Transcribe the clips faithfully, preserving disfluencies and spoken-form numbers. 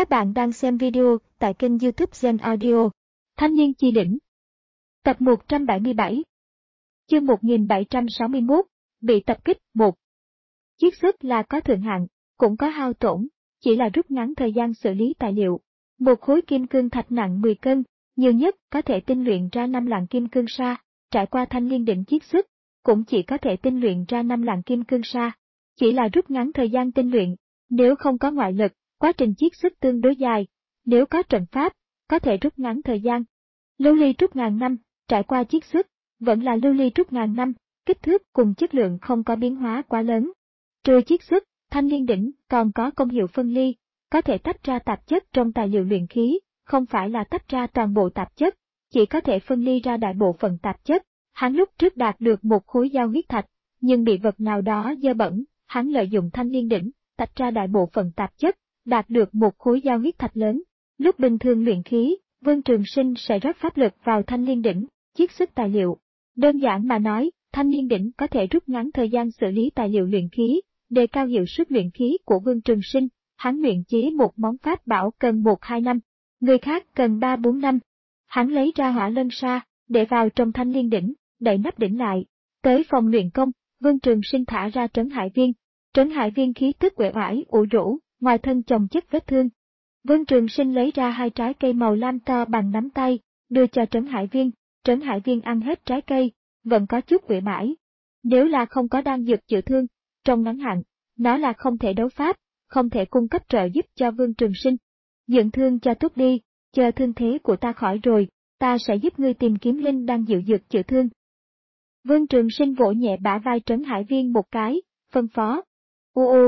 Các bạn đang xem video tại kênh YouTube Gen Audio. Thanh niên chi đỉnh. Tập một trăm bảy mươi bảy. Chương một nghìn bảy trăm sáu mươi mốt. Bị tập kích. một. Chiết xuất là có thượng hạn, cũng có hao tổn, chỉ là rút ngắn thời gian xử lý tài liệu. Một khối kim cương thạch nặng mười cân, nhiều nhất có thể tinh luyện ra năm lạng kim cương sa, trải qua thanh liên đỉnh chiết xuất, cũng chỉ có thể tinh luyện ra năm lạng kim cương sa, chỉ là rút ngắn thời gian tinh luyện. Nếu không có ngoại lực, quá trình chiết xuất tương đối dài, nếu có trận pháp, có thể rút ngắn thời gian. Lưu ly trúc ngàn năm, trải qua chiết xuất, vẫn là lưu ly trúc ngàn năm, kích thước cùng chất lượng không có biến hóa quá lớn. Trừ chiết xuất, thanh liên đỉnh còn có công hiệu phân ly, có thể tách ra tạp chất trong tài liệu luyện khí, không phải là tách ra toàn bộ tạp chất, chỉ có thể phân ly ra đại bộ phận tạp chất. Hắn lúc trước đạt được một khối giao huyết thạch, nhưng bị vật nào đó dơ bẩn, hắn lợi dụng thanh liên đỉnh, tách ra đại bộ phận tạp chất, đạt được một khối giao huyết thạch lớn. Lúc bình thường luyện khí, Vương Trường Sinh sẽ rót pháp lực vào thanh liên đỉnh, chiết xuất tài liệu. Đơn giản mà nói, thanh liên đỉnh có thể rút ngắn thời gian xử lý tài liệu luyện khí, đề cao hiệu suất luyện khí của Vương Trường Sinh. Hắn luyện chế một món pháp bảo cần một hai năm, người khác cần ba bốn năm. Hắn lấy ra hỏa lân sa, để vào trong thanh liên đỉnh, đậy nắp đỉnh lại. Tới phòng luyện công, Vương Trường Sinh thả ra trấn hải viên. Trấn hải viên khí tức uể oải ủ rũ, ngoài thân chồng chất vết thương. Vương Trường Sinh lấy ra hai trái cây màu lam to bằng nắm tay, đưa cho trấn hải viên. Trấn hải viên ăn hết trái cây, vẫn có chút uể oải. Nếu là không có đan dược chữa thương, trong ngắn hạn, nó là không thể đấu pháp, không thể cung cấp trợ giúp cho Vương Trường Sinh. Dưỡng thương cho tốt đi, chờ thương thế của ta khỏi rồi, ta sẽ giúp ngươi tìm kiếm linh đan dịu dược chữa thương. Vương Trường Sinh vỗ nhẹ bả vai trấn hải viên một cái, phân phó. U u.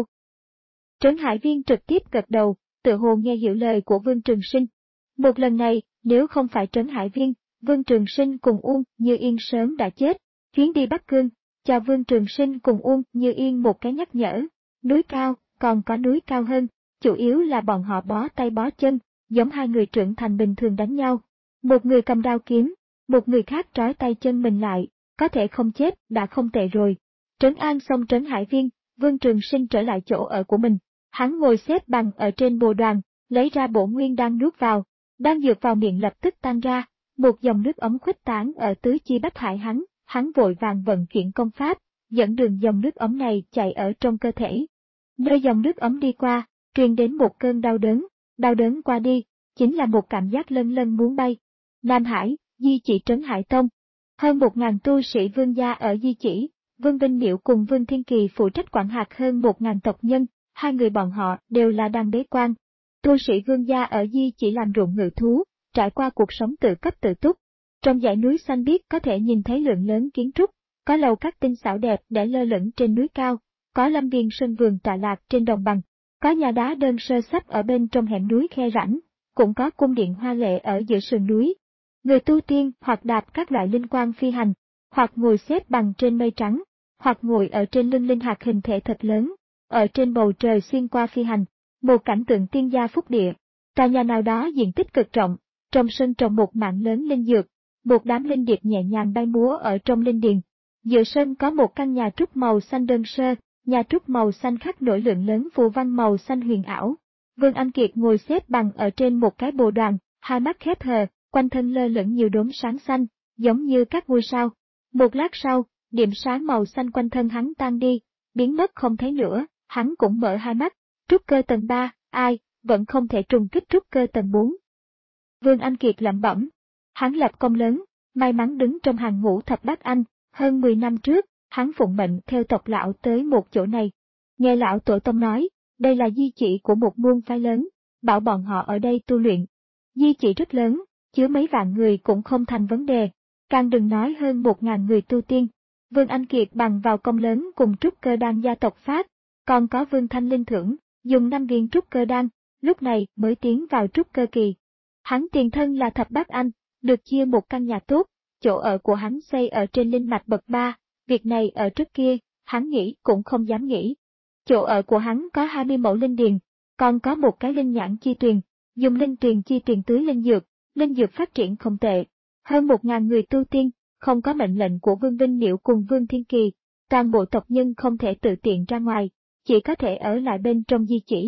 Trấn hải viên trực tiếp gật đầu, tự hồ nghe hiểu lời của Vương Trường Sinh. Một lần này, nếu không phải trấn hải viên, Vương Trường Sinh cùng Uông Như Yên sớm đã chết. Chuyến đi Bắc Cương, cho Vương Trường Sinh cùng Uông Như Yên một cái nhắc nhở. Núi cao, còn có núi cao hơn, chủ yếu là bọn họ bó tay bó chân, giống hai người trưởng thành bình thường đánh nhau. Một người cầm đao kiếm, một người khác trói tay chân mình lại, có thể không chết đã không tệ rồi. Trấn an xong trấn hải viên, Vương Trường Sinh trở lại chỗ ở của mình. Hắn ngồi xếp bằng ở trên bồ đoàn, lấy ra bổ nguyên đan nuốt vào, đan dược vào miệng lập tức tan ra, một dòng nước ấm khuếch tán ở tứ chi bách hải hắn, hắn vội vàng vận chuyển công pháp, dẫn đường dòng nước ấm này chạy ở trong cơ thể. Nơi dòng nước ấm đi qua, truyền đến một cơn đau đớn, đau đớn qua đi, chính là một cảm giác lân lân muốn bay. Nam Hải, Di Chỉ Trấn Hải Tông. Hơn một ngàn tu sĩ vương gia ở Di Chỉ, Vương Vinh Miệu cùng Vương Thiên Kỳ phụ trách quản hạt hơn một ngàn tộc nhân, hai người bọn họ đều là đang bế quan. Tu sĩ vương gia ở Di Chỉ làm ruộng ngự thú, trải qua cuộc sống tự cấp tự túc. Trong dãy núi xanh biếc có thể nhìn thấy lượng lớn kiến trúc, có lầu các tinh xảo đẹp để lơ lửng trên núi cao, có lâm viên sân vườn tọa lạc trên đồng bằng, có nhà đá đơn sơ sắp ở bên trong hẻm núi khe rãnh, cũng có cung điện hoa lệ ở giữa sườn núi. Người tu tiên hoặc đạp các loại linh quang phi hành, hoặc ngồi xếp bằng trên mây trắng, hoặc ngồi ở trên lưng linh hạt hình thể thật lớn, ở trên bầu trời xuyên qua phi hành, một cảnh tượng tiên gia phúc địa. Tòa nhà nào đó diện tích cực rộng, trong sân trồng một mảng lớn linh dược, một đám linh điệp nhẹ nhàng bay múa ở trong linh điền. Giữa sân có một căn nhà trúc màu xanh đơn sơ, nhà trúc màu xanh khắc nổi lượng lớn phù văn màu xanh huyền ảo. Vương Anh Kiệt ngồi xếp bằng ở trên một cái bồ đoàn, hai mắt khép hờ, quanh thân lơ lửng nhiều đốm sáng xanh, giống như các ngôi sao. Một lát sau, điểm sáng màu xanh quanh thân hắn tan đi, biến mất không thấy nữa, hắn cũng mở hai mắt. Trúc cơ tầng ba, ai, vẫn không thể trùng kích trúc cơ tầng bốn. Vương Anh Kiệt lẩm bẩm. Hắn lập công lớn, may mắn đứng trong hàng ngũ thập bát anh, hơn mười năm trước, hắn phụng mệnh theo tộc lão tới một chỗ này. Nghe lão tổ tông nói, đây là di chỉ của một môn phái lớn, bảo bọn họ ở đây tu luyện. Di chỉ rất lớn, chứa mấy vạn người cũng không thành vấn đề, càng đừng nói hơn một ngàn người tu tiên. Vương Anh Kiệt bằng vào công lớn cùng trúc cơ đan gia tộc phát, còn có Vương Thanh Linh thưởng, dùng năm viên trúc cơ đan, lúc này mới tiến vào trúc cơ kỳ. Hắn tiền thân là thập bát anh, được chia một căn nhà tốt, chỗ ở của hắn xây ở trên linh mạch bậc ba, việc này ở trước kia, hắn nghĩ cũng không dám nghĩ. Chỗ ở của hắn có hai mươi mẫu linh điền, còn có một cái linh nhãn chi tuyền, dùng linh tuyền chi tuyền tưới linh dược, linh dược phát triển không tệ. Hơn một ngàn người tu tiên, không có mệnh lệnh của Vương Vinh Miệu cùng Vương Thiên Kỳ, toàn bộ tộc nhân không thể tự tiện ra ngoài, chỉ có thể ở lại bên trong di chỉ.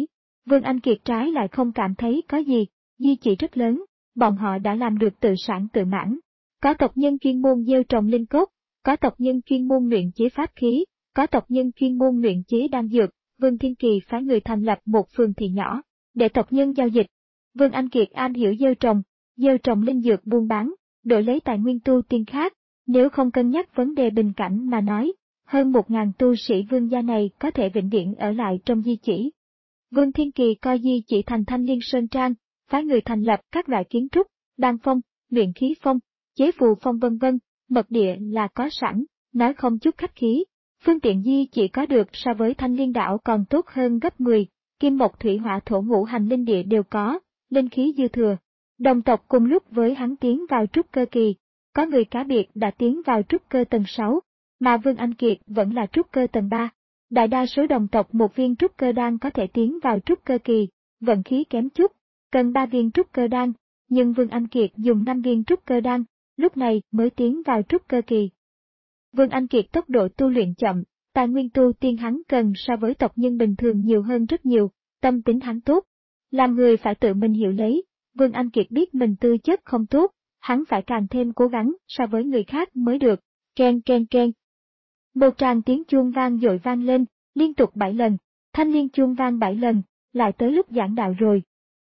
Vương Anh Kiệt trái lại không cảm thấy có gì, di chỉ rất lớn, bọn họ đã làm được tự sản tự mãn. Có tộc nhân chuyên môn gieo trồng linh cốt, có tộc nhân chuyên môn luyện chế pháp khí, có tộc nhân chuyên môn luyện chế đan dược. Vương Thiên Kỳ phái người thành lập một phường thị nhỏ, để tộc nhân giao dịch. Vương Anh Kiệt am hiểu gieo trồng, gieo trồng linh dược buôn bán, đổi lấy tài nguyên tu tiên khác. Nếu không cân nhắc vấn đề bình cảnh mà nói, hơn một ngàn tu sĩ vương gia này có thể vĩnh viễn ở lại trong di chỉ. Vương Thiên Kỳ coi di chỉ thành Thanh Liên Sơn Trang, phái người thành lập các loại kiến trúc, đan phong, luyện khí phong, chế phù phong vân vân, mật địa là có sẵn, nói không chút khách khí. Phương tiện di chỉ có được so với Thanh Liên đảo còn tốt hơn gấp mười, kim mộc thủy hỏa thổ ngũ hành linh địa đều có, linh khí dư thừa. Đồng tộc cùng lúc với hắn tiến vào trúc cơ kỳ, có người cá biệt đã tiến vào trúc cơ tầng sáu, mà Vương Anh Kiệt vẫn là trúc cơ tầng ba. Đại đa số đồng tộc một viên trúc cơ đan có thể tiến vào trúc cơ kỳ, vận khí kém chút, cần ba viên trúc cơ đan, nhưng Vương Anh Kiệt dùng năm viên trúc cơ đan, lúc này mới tiến vào trúc cơ kỳ. Vương Anh Kiệt tốc độ tu luyện chậm, tài nguyên tu tiên hắn cần so với tộc nhân bình thường nhiều hơn rất nhiều, tâm tính hắn tốt. Làm người phải tự mình hiểu lấy, Vương Anh Kiệt biết mình tư chất không tốt, hắn phải càng thêm cố gắng so với người khác mới được. Ken ken ken. Một tràng tiếng chuông vang dội vang lên, liên tục bảy lần, Thanh Liên chuông vang bảy lần, lại tới lúc giảng đạo rồi.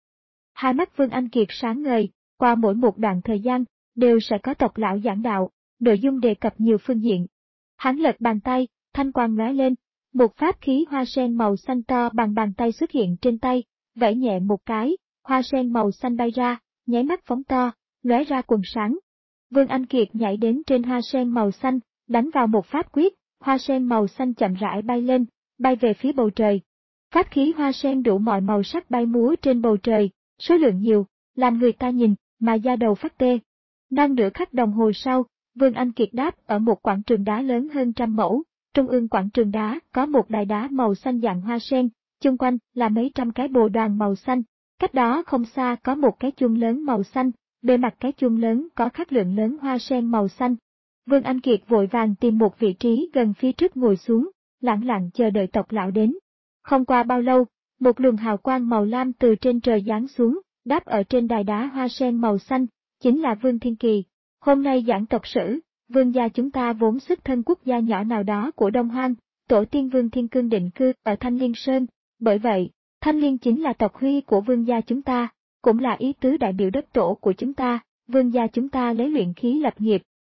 Hai mắt Vương Anh Kiệt sáng ngời, qua mỗi một đoạn thời gian, đều sẽ có tộc lão giảng đạo, nội dung đề cập nhiều phương diện. Hắn lật bàn tay, thanh quang lóe lên, một pháp khí hoa sen màu xanh to bằng bàn tay xuất hiện trên tay, vẫy nhẹ một cái, hoa sen màu xanh bay ra, nháy mắt phóng to, lóe ra quần sáng. Vương Anh Kiệt nhảy đến trên hoa sen màu xanh, đánh vào một pháp quyết, hoa sen màu xanh chậm rãi bay lên, bay về phía bầu trời. Pháp khí hoa sen đủ mọi màu sắc bay múa trên bầu trời, số lượng nhiều, làm người ta nhìn, mà da đầu phát tê. Non nửa khắc đồng hồ sau, Vương Anh Kiệt đáp ở một quảng trường đá lớn hơn trăm mẫu, trung ương quảng trường đá có một đài đá màu xanh dạng hoa sen, chung quanh là mấy trăm cái bồ đoàn màu xanh, cách đó không xa có một cái chuông lớn màu xanh, bề mặt cái chuông lớn có khắc lượng lớn hoa sen màu xanh. Vương Anh Kiệt vội vàng tìm một vị trí gần phía trước ngồi xuống, lặng lặng chờ đợi tộc lão đến. Không qua bao lâu, một luồng hào quang màu lam từ trên trời giáng xuống, đáp ở trên đài đá hoa sen màu xanh, chính là Vương Thiên Kỳ. Hôm nay giảng tộc sử, vương gia chúng ta vốn xuất thân quốc gia nhỏ nào đó của Đông Hoang, tổ tiên Vương Thiên Cương định cư ở Thanh Liên Sơn, bởi vậy, Thanh Liên chính là tộc huy của vương gia chúng ta, cũng là ý tứ đại biểu đất tổ của chúng ta, vương gia chúng ta lấy luyện khí lập nghiệp.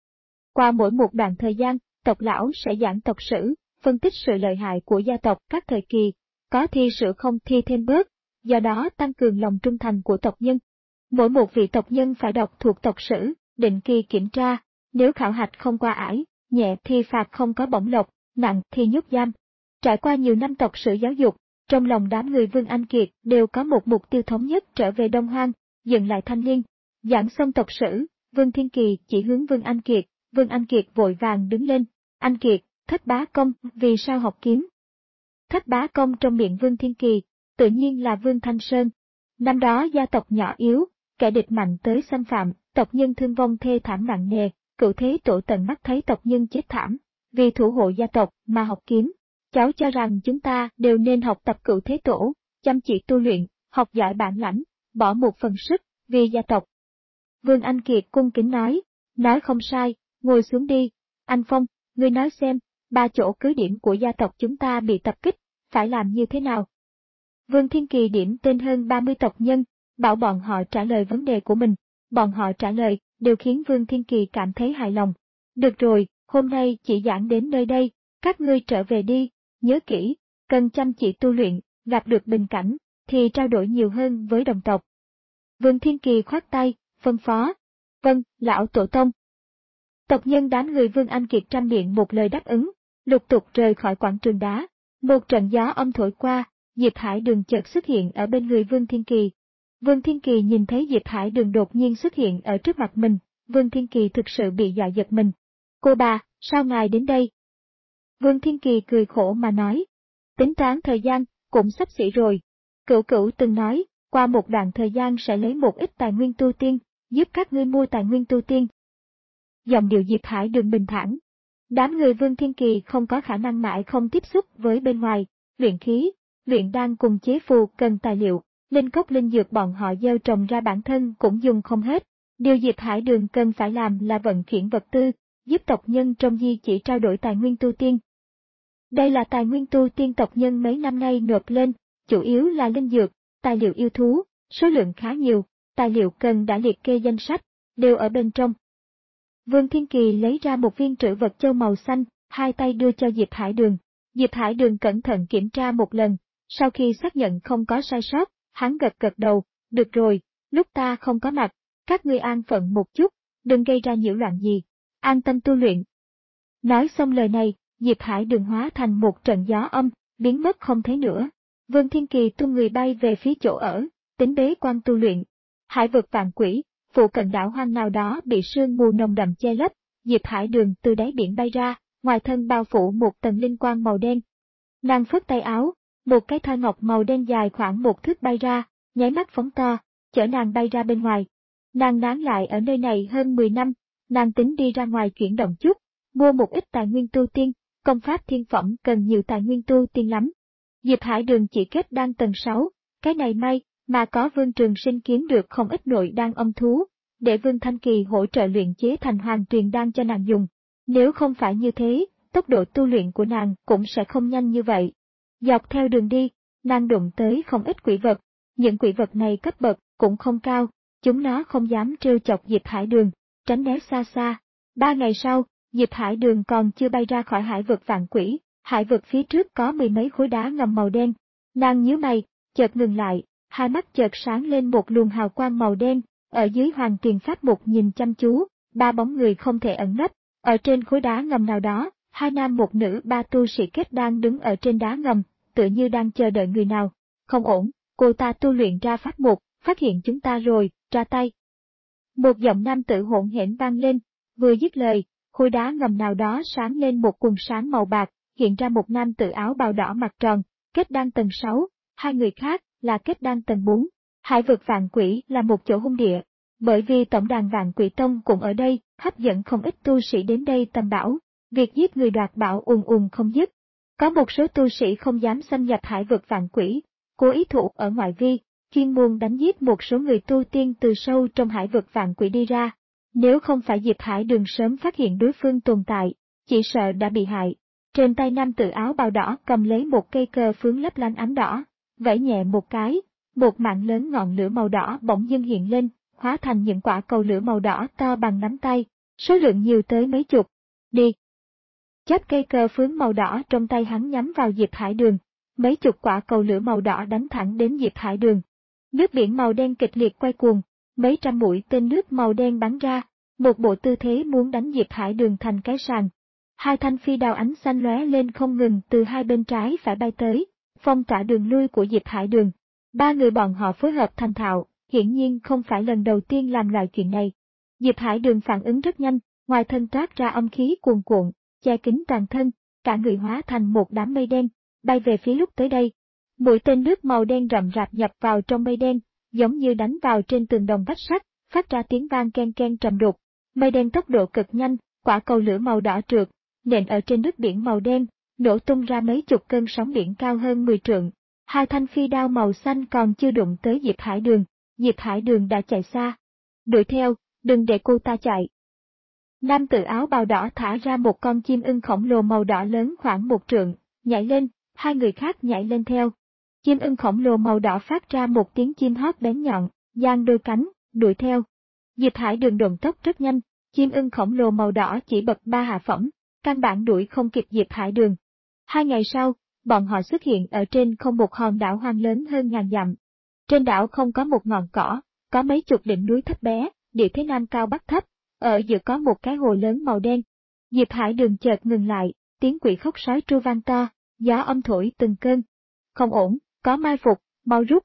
Qua mỗi một đoạn thời gian, tộc lão sẽ giảng tộc sử, phân tích sự lợi hại của gia tộc các thời kỳ, có thi sử không thi thêm bớt, do đó tăng cường lòng trung thành của tộc nhân. Mỗi một vị tộc nhân phải đọc thuộc tộc sử, định kỳ kiểm tra, nếu khảo hạch không qua ải, nhẹ thì phạt không có bổng lộc, nặng thì nhốt giam. Trải qua nhiều năm tộc sử giáo dục, trong lòng đám người Vương Anh Kiệt đều có một mục tiêu thống nhất trở về Đông Hoang, dựng lại Thanh Liên. Giảng xong tộc sử, Vương Thiên Kỳ chỉ hướng Vương Anh Kiệt, Vương Anh Kiệt vội vàng đứng lên. Anh Kiệt, Thất Bá Công, vì sao học kiếm? Thất Bá Công trong miệng Vương Thiên Kỳ, tự nhiên là Vương Thanh Sơn. Năm đó gia tộc nhỏ yếu, kẻ địch mạnh tới xâm phạm, tộc nhân thương vong thê thảm nặng nề, cựu thế tổ tận mắt thấy tộc nhân chết thảm, vì thủ hộ gia tộc mà học kiếm. Cháu cho rằng chúng ta đều nên học tập cựu thế tổ, chăm chỉ tu luyện, học giỏi bản lãnh, bỏ một phần sức, vì gia tộc. Vương Anh Kiệt cung kính nói, nói không sai, ngồi xuống đi. Anh Phong, ngươi nói xem, ba chỗ cứ điểm của gia tộc chúng ta bị tập kích, phải làm như thế nào? Vương Thiên Kỳ điểm tên hơn ba mươi tộc nhân, bảo bọn họ trả lời vấn đề của mình. Bọn họ trả lời, đều khiến Vương Thiên Kỳ cảm thấy hài lòng. Được rồi, hôm nay chỉ giảng đến nơi đây, các ngươi trở về đi, nhớ kỹ, cần chăm chỉ tu luyện, gặp được bình cảnh, thì trao đổi nhiều hơn với đồng tộc. Vương Thiên Kỳ khoát tay, phân phó. Vâng, lão tổ tông. Tộc nhân đám người Vương Anh Kiệt trăm miệng một lời đáp ứng, lục tục rời khỏi quảng trường đá. Một trận gió âm thổi qua, Diệp Hải Đường chợt xuất hiện ở bên người Vương Thiên Kỳ. Vương Thiên Kỳ nhìn thấy Diệp Hải Đường đột nhiên xuất hiện ở trước mặt mình, Vương Thiên Kỳ thực sự bị dọa giật mình. Cô bà, sao ngài đến đây? Vương Thiên Kỳ cười khổ mà nói. Tính toán thời gian, cũng sắp xỉ rồi. Cửu Cửu từng nói, qua một đoạn thời gian sẽ lấy một ít tài nguyên tu tiên, giúp các ngươi mua tài nguyên tu tiên. Giọng điệu Diệp Hải Đường bình thản. Đám người Vương Thiên Kỳ không có khả năng mãi không tiếp xúc với bên ngoài, luyện khí, luyện đan cùng chế phù cần tài liệu, linh cốc linh dược bọn họ gieo trồng ra bản thân cũng dùng không hết. Điều Diệp Hải Đường cần phải làm là vận chuyển vật tư, giúp tộc nhân trong di chỉ trao đổi tài nguyên tu tiên. Đây là tài nguyên tu tiên tộc nhân mấy năm nay nộp lên, chủ yếu là linh dược, tài liệu yêu thú, số lượng khá nhiều, tài liệu cần đã liệt kê danh sách, đều ở bên trong. Vương Thiên Kỳ lấy ra một viên trữ vật châu màu xanh, hai tay đưa cho Diệp Hải Đường. Diệp Hải Đường cẩn thận kiểm tra một lần, sau khi xác nhận không có sai sót, hắn gật gật đầu, được rồi, lúc ta không có mặt, các ngươi an phận một chút, đừng gây ra nhiễu loạn gì, an tâm tu luyện. Nói xong lời này, Diệp Hải Đường hóa thành một trận gió âm, biến mất không thấy nữa. Vương Thiên Kỳ tung người bay về phía chỗ ở, tính bế quan tu luyện. Hải vực vạn quỷ, phụ cận đảo hoang nào đó bị sương mù nồng đậm che lấp, Diệp Hải Đường từ đáy biển bay ra, ngoài thân bao phủ một tầng linh quang màu đen. Nàng phất tay áo, một cái thoi ngọc màu đen dài khoảng một thước bay ra, nháy mắt phóng to, chở nàng bay ra bên ngoài. Nàng nán lại ở nơi này hơn mười năm, nàng tính đi ra ngoài chuyển động chút, mua một ít tài nguyên tu tiên, công pháp thiên phẩm cần nhiều tài nguyên tu tiên lắm. Diệp Hải Đường chỉ kết đan tầng sáu, cái này may, mà có Vương Trường Sinh kiếm được không ít nội đan âm thú, để Vương Thanh Kỳ hỗ trợ luyện chế thành hoàng truyền đan cho nàng dùng. Nếu không phải như thế, tốc độ tu luyện của nàng cũng sẽ không nhanh như vậy. Dọc theo đường đi, nàng đụng tới không ít quỷ vật, những quỷ vật này cấp bậc cũng không cao, chúng nó không dám trêu chọc Diệp Hải Đường, tránh né xa xa. Ba ngày sau, Diệp Hải Đường còn chưa bay ra khỏi hải vực vạn quỷ, hải vực phía trước có mười mấy khối đá ngầm màu đen. Nàng nhíu mày, chợt ngừng lại, hai mắt chợt sáng lên một luồng hào quang màu đen, ở dưới hoàng tiền pháp mục nhìn chăm chú, ba bóng người không thể ẩn nấp, ở trên khối đá ngầm nào đó, hai nam một nữ ba tu sĩ kết đang đứng ở trên đá ngầm, tựa như đang chờ đợi người nào. Không ổn, cô ta tu luyện ra pháp mục, phát hiện chúng ta rồi, ra tay. Một giọng nam tử hỗn hển vang lên, vừa dứt lời, khối đá ngầm nào đó sáng lên một quần sáng màu bạc, hiện ra một nam tử áo bào đỏ mặt tròn, kết đan tầng sáu, hai người khác là kết đan tầng bốn. Hải vực vạn quỷ là một chỗ hung địa, bởi vì tổng đàn vạn quỷ tông cũng ở đây, hấp dẫn không ít tu sĩ đến đây tầm bảo, việc giết người đoạt bảo ùn ùn không dứt. Có một số tu sĩ không dám xâm nhập hải vực vạn quỷ, cố ý thủ ở ngoại vi, chuyên môn đánh giết một số người tu tiên từ sâu trong hải vực vạn quỷ đi ra. Nếu không phải Diệp Hải Đường sớm phát hiện đối phương tồn tại, chỉ sợ đã bị hại. Trên tay nam tử áo bào đỏ cầm lấy một cây cờ phướng lấp lánh ánh đỏ, vẫy nhẹ một cái, một mạng lớn ngọn lửa màu đỏ bỗng dưng hiện lên, hóa thành những quả cầu lửa màu đỏ to bằng nắm tay, số lượng nhiều tới mấy chục. Đi! Chớp cây cờ phướng màu đỏ trong tay hắn nhắm vào Diệp Hải Đường, mấy chục quả cầu lửa màu đỏ đánh thẳng đến Diệp Hải Đường. Nước biển màu đen kịch liệt quay cuồng, mấy trăm mũi tên nước màu đen bắn ra, một bộ tư thế muốn đánh Diệp Hải Đường thành cái sàng. Hai thanh phi đao ánh xanh lóe lên không ngừng từ hai bên trái phải bay tới, phong tỏa đường lui của Diệp Hải Đường. Ba người bọn họ phối hợp thành thạo, hiển nhiên không phải lần đầu tiên làm loại chuyện này. Diệp Hải Đường phản ứng rất nhanh, ngoài thân toát ra âm khí cuồn cuộn, che kín toàn thân, cả người hóa thành một đám mây đen, bay về phía lúc tới đây. Mũi tên nước màu đen rậm rạp nhập vào trong mây đen, giống như đánh vào trên tường đồng vách sắt, phát ra tiếng vang ken ken trầm đục. Mây đen tốc độ cực nhanh, quả cầu lửa màu đỏ trượt, nện ở trên nước biển màu đen, nổ tung ra mấy chục cơn sóng biển cao hơn mười trượng. Hai thanh phi đao màu xanh còn chưa đụng tới Diệp Hải Đường, Diệp Hải Đường đã chạy xa. Đuổi theo, đừng để cô ta chạy. Nam tử áo bào đỏ thả ra một con chim ưng khổng lồ màu đỏ lớn khoảng một trượng, nhảy lên, hai người khác nhảy lên theo. Chim ưng khổng lồ màu đỏ phát ra một tiếng chim hót bén nhọn, giang đôi cánh, đuổi theo. Diệp Hải Đường độn tốc rất nhanh, chim ưng khổng lồ màu đỏ chỉ bậc ba hạ phẩm, căn bản đuổi không kịp Diệp Hải Đường. Hai ngày sau, bọn họ xuất hiện ở trên không một hòn đảo hoang lớn hơn ngàn dặm. Trên đảo không có một ngọn cỏ, có mấy chục đỉnh núi thấp bé, địa thế nam cao bắc thấp, ở giữa có một cái hồ lớn màu đen. Diệp Hải Đường chợt ngừng lại, tiếng quỷ khóc sói tru vang to, gió âm thổi từng cơn. Không ổn, có mai phục, mau rút.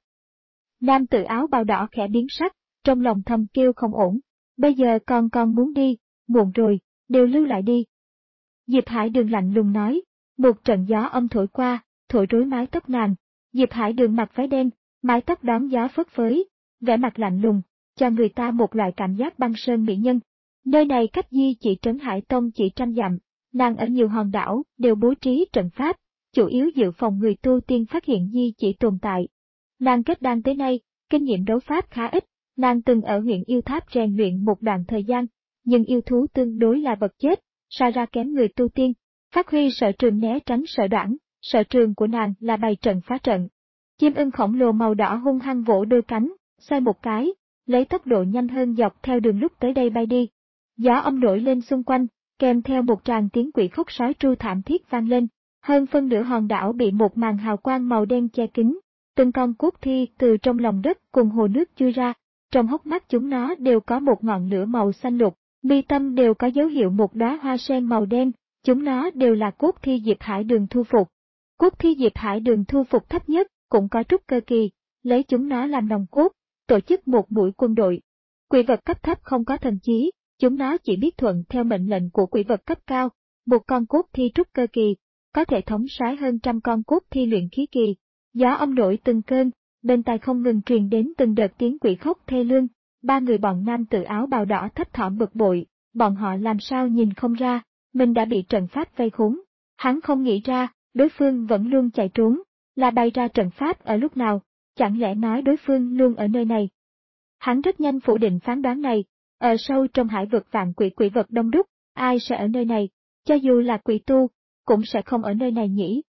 Nam tử áo bào đỏ khẽ biến sắc, trong lòng thầm kêu không ổn, bây giờ con con muốn đi, muộn rồi, đều lưu lại đi. Diệp Hải Đường lạnh lùng nói, một trận gió âm thổi qua, thổi rối mái tóc nàng. Diệp Hải Đường mặc váy đen, mái tóc đón gió phất phới, vẻ mặt lạnh lùng, cho người ta một loại cảm giác băng sơn mỹ nhân. Nơi này cách di chỉ trấn Hải Tông chỉ trăm dặm, nàng ở nhiều hòn đảo đều bố trí trận pháp, chủ yếu dự phòng người tu tiên phát hiện di chỉ tồn tại. Nàng kết đan tới nay, kinh nghiệm đấu pháp khá ít, nàng từng ở huyện yêu tháp rèn luyện một đoạn thời gian, nhưng yêu thú tương đối là vật chết, xa ra kém người tu tiên, phát huy sở trường né tránh sở đoản, sở trường của nàng là bày trận phá trận. Chim ưng khổng lồ màu đỏ hung hăng vỗ đôi cánh, xoay một cái, lấy tốc độ nhanh hơn dọc theo đường lúc tới đây bay đi. Gió âm nổi lên xung quanh, kèm theo một tràng tiếng quỷ khóc sói tru thảm thiết vang lên, hơn phân nửa hòn đảo bị một màn hào quang màu đen che kín, từng con cốt thi từ trong lòng đất cùng hồ nước chui ra, trong hốc mắt chúng nó đều có một ngọn lửa màu xanh lục, mi tâm đều có dấu hiệu một đóa hoa sen màu đen, chúng nó đều là cốt thi Diệp Hải Đường thu phục. Cốt thi Diệp Hải Đường thu phục thấp nhất cũng có trúc cơ kỳ, lấy chúng nó làm nòng cốt, tổ chức một mũi quân đội. Quỷ vật cấp thấp không có thần trí, chúng nó chỉ biết thuận theo mệnh lệnh của quỷ vật cấp cao, một con cốt thi trúc cơ kỳ, có thể thống soái hơn trăm con cốt thi luyện khí kỳ. Gió âm nổi từng cơn, bên tai không ngừng truyền đến từng đợt tiếng quỷ khóc thê lương, ba người bọn nam tự áo bào đỏ thấp thỏm bực bội, bọn họ làm sao nhìn không ra, mình đã bị trận pháp vây khốn. Hắn không nghĩ ra, đối phương vẫn luôn chạy trốn, là bày ra trận pháp ở lúc nào, chẳng lẽ nói đối phương luôn ở nơi này. Hắn rất nhanh phủ định phán đoán này, ở sâu trong hải vực vạn quỷ quỷ vật đông đúc, ai sẽ ở nơi này, cho dù là quỷ tu, cũng sẽ không ở nơi này nhỉ.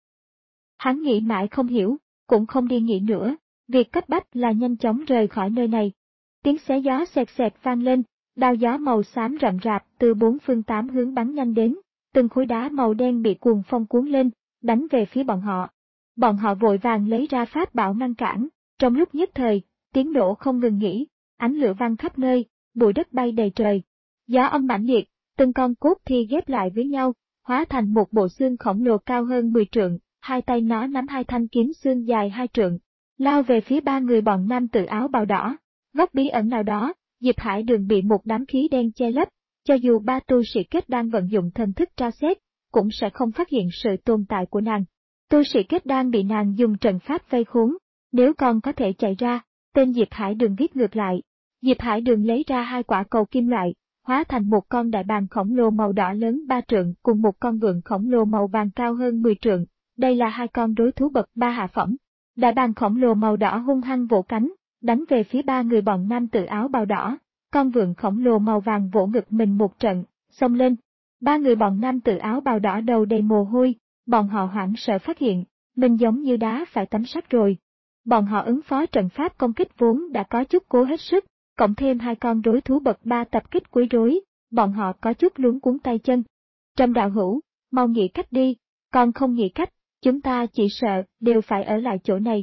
Hắn nghĩ mãi không hiểu, cũng không đi nghĩ nữa, việc cấp bách là nhanh chóng rời khỏi nơi này. Tiếng xé gió xẹt xẹt vang lên, đao gió màu xám rậm rạp từ bốn phương tám hướng bắn nhanh đến, từng khối đá màu đen bị cuồng phong cuốn lên, đánh về phía bọn họ. Bọn họ vội vàng lấy ra pháp bảo ngăn cản, trong lúc nhất thời, tiếng nổ không ngừng nghỉ, ánh lửa vang khắp nơi, bụi đất bay đầy trời. Gió âm mãnh liệt, từng con cốt thi ghép lại với nhau, hóa thành một bộ xương khổng lồ cao hơn mười trượng, hai tay nó nắm hai thanh kiếm xương dài hai trượng, lao về phía ba người bọn nam tự áo bào đỏ. Góc bí ẩn nào đó, Diệp Hải Đường bị một đám khí đen che lấp, cho dù ba tu sĩ kết đan vận dụng thần thức tra xét, cũng sẽ không phát hiện sự tồn tại của nàng. Tu sĩ kết đan bị nàng dùng trận pháp vây khốn, nếu còn có thể chạy ra, tên Diệp Hải Đường viết ngược lại. Diệp Hải Đường lấy ra hai quả cầu kim loại, hóa thành một con đại bàng khổng lồ màu đỏ lớn ba trượng cùng một con vượn khổng lồ màu vàng cao hơn mười trượng, đây là hai con đối thú bậc ba hạ phẩm. Đại bàng khổng lồ màu đỏ hung hăng vỗ cánh, đánh về phía ba người bọn nam tự áo bào đỏ, con vượn khổng lồ màu vàng vỗ ngực mình một trận, xông lên. Ba người bọn nam tự áo bào đỏ đầu đầy mồ hôi, bọn họ hoảng sợ phát hiện, mình giống như đá phải tắm sắt rồi. Bọn họ ứng phó trận pháp công kích vốn đã có chút cố hết sức, cộng thêm hai con đối thú bậc ba tập kích quấy rối, bọn họ có chút luống cuống tay chân. Trầm đạo hữu, mau nghĩ cách đi, còn không nghĩ cách, chúng ta chỉ sợ đều phải ở lại chỗ này.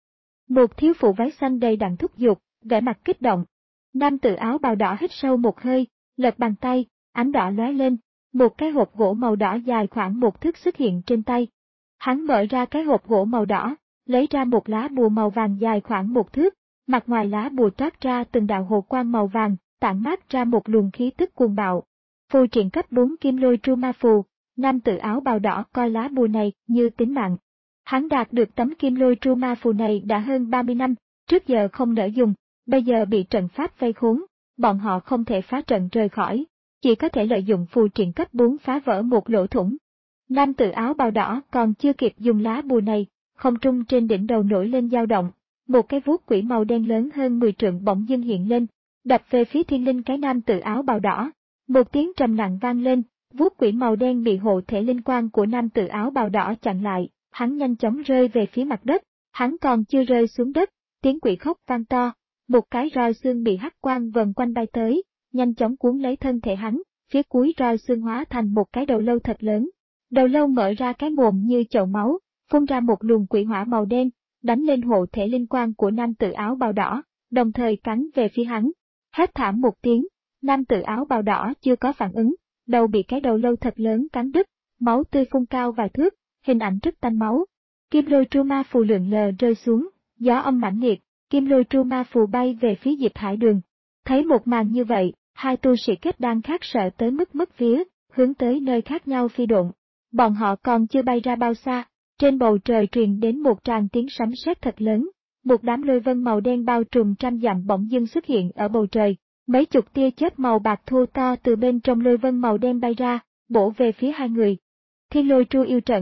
Một thiếu phụ váy xanh đầy đặn thúc giục, vẻ mặt kích động. Nam tự áo bào đỏ hít sâu một hơi, lật bàn tay, ánh đỏ lóe lên, một cái hộp gỗ màu đỏ dài khoảng một thước xuất hiện trên tay. Hắn mở ra cái hộp gỗ màu đỏ, lấy ra một lá bùa màu vàng dài khoảng một thước, mặt ngoài lá bùa toát ra từng đạo hồ quang màu vàng, tản mát ra một luồng khí tức cuồng bạo. Phù triện cấp bốn kim lôi tru ma phù, nam tự áo bào đỏ coi lá bùa này như tính mạng. Hắn đạt được tấm kim lôi tru ma phù này đã hơn ba mươi năm, trước giờ không nỡ dùng, bây giờ bị trận pháp vây khốn, bọn họ không thể phá trận rời khỏi, chỉ có thể lợi dụng phù triện cấp bốn phá vỡ một lỗ thủng. Nam tự áo bào đỏ còn chưa kịp dùng lá bùa này, không trung trên đỉnh đầu nổi lên dao động, một cái vuốt quỷ màu đen lớn hơn mười trượng bỗng dưng hiện lên, đập về phía thiên linh cái nam tự áo bào đỏ. Một tiếng trầm nặng vang lên, vuốt quỷ màu đen bị hộ thể linh quang của nam tự áo bào đỏ chặn lại, hắn nhanh chóng rơi về phía mặt đất, hắn còn chưa rơi xuống đất, tiếng quỷ khóc vang to, một cái roi xương bị hắc quang vần quanh bay tới, nhanh chóng cuốn lấy thân thể hắn, phía cuối roi xương hóa thành một cái đầu lâu thật lớn. Đầu lâu mở ra cái mồm như chậu máu, phun ra một luồng quỷ hỏa màu đen, đánh lên hộ thể linh quang của nam tự áo bào đỏ, đồng thời cắn về phía hắn. Hét thảm một tiếng, nam tự áo bào đỏ chưa có phản ứng, đầu bị cái đầu lâu thật lớn cắn đứt, máu tươi phun cao vài thước, hình ảnh rất tanh máu. Kim lôi tru ma phù lượn lờ rơi xuống, gió âm mãnh liệt, kim lôi tru ma phù bay về phía Diệp Hải Đường. Thấy một màn như vậy, hai tu sĩ kết đan khác sợ tới mức mất vía, hướng tới nơi khác nhau phi độn. Bọn họ còn chưa bay ra bao xa, trên bầu trời truyền đến một tràng tiếng sấm sét thật lớn, một đám lôi vân màu đen bao trùm trăm dặm bỗng dưng xuất hiện ở bầu trời, mấy chục tia chớp màu bạc thô to từ bên trong lôi vân màu đen bay ra, bổ về phía hai người. Thiên lôi tru yêu trận,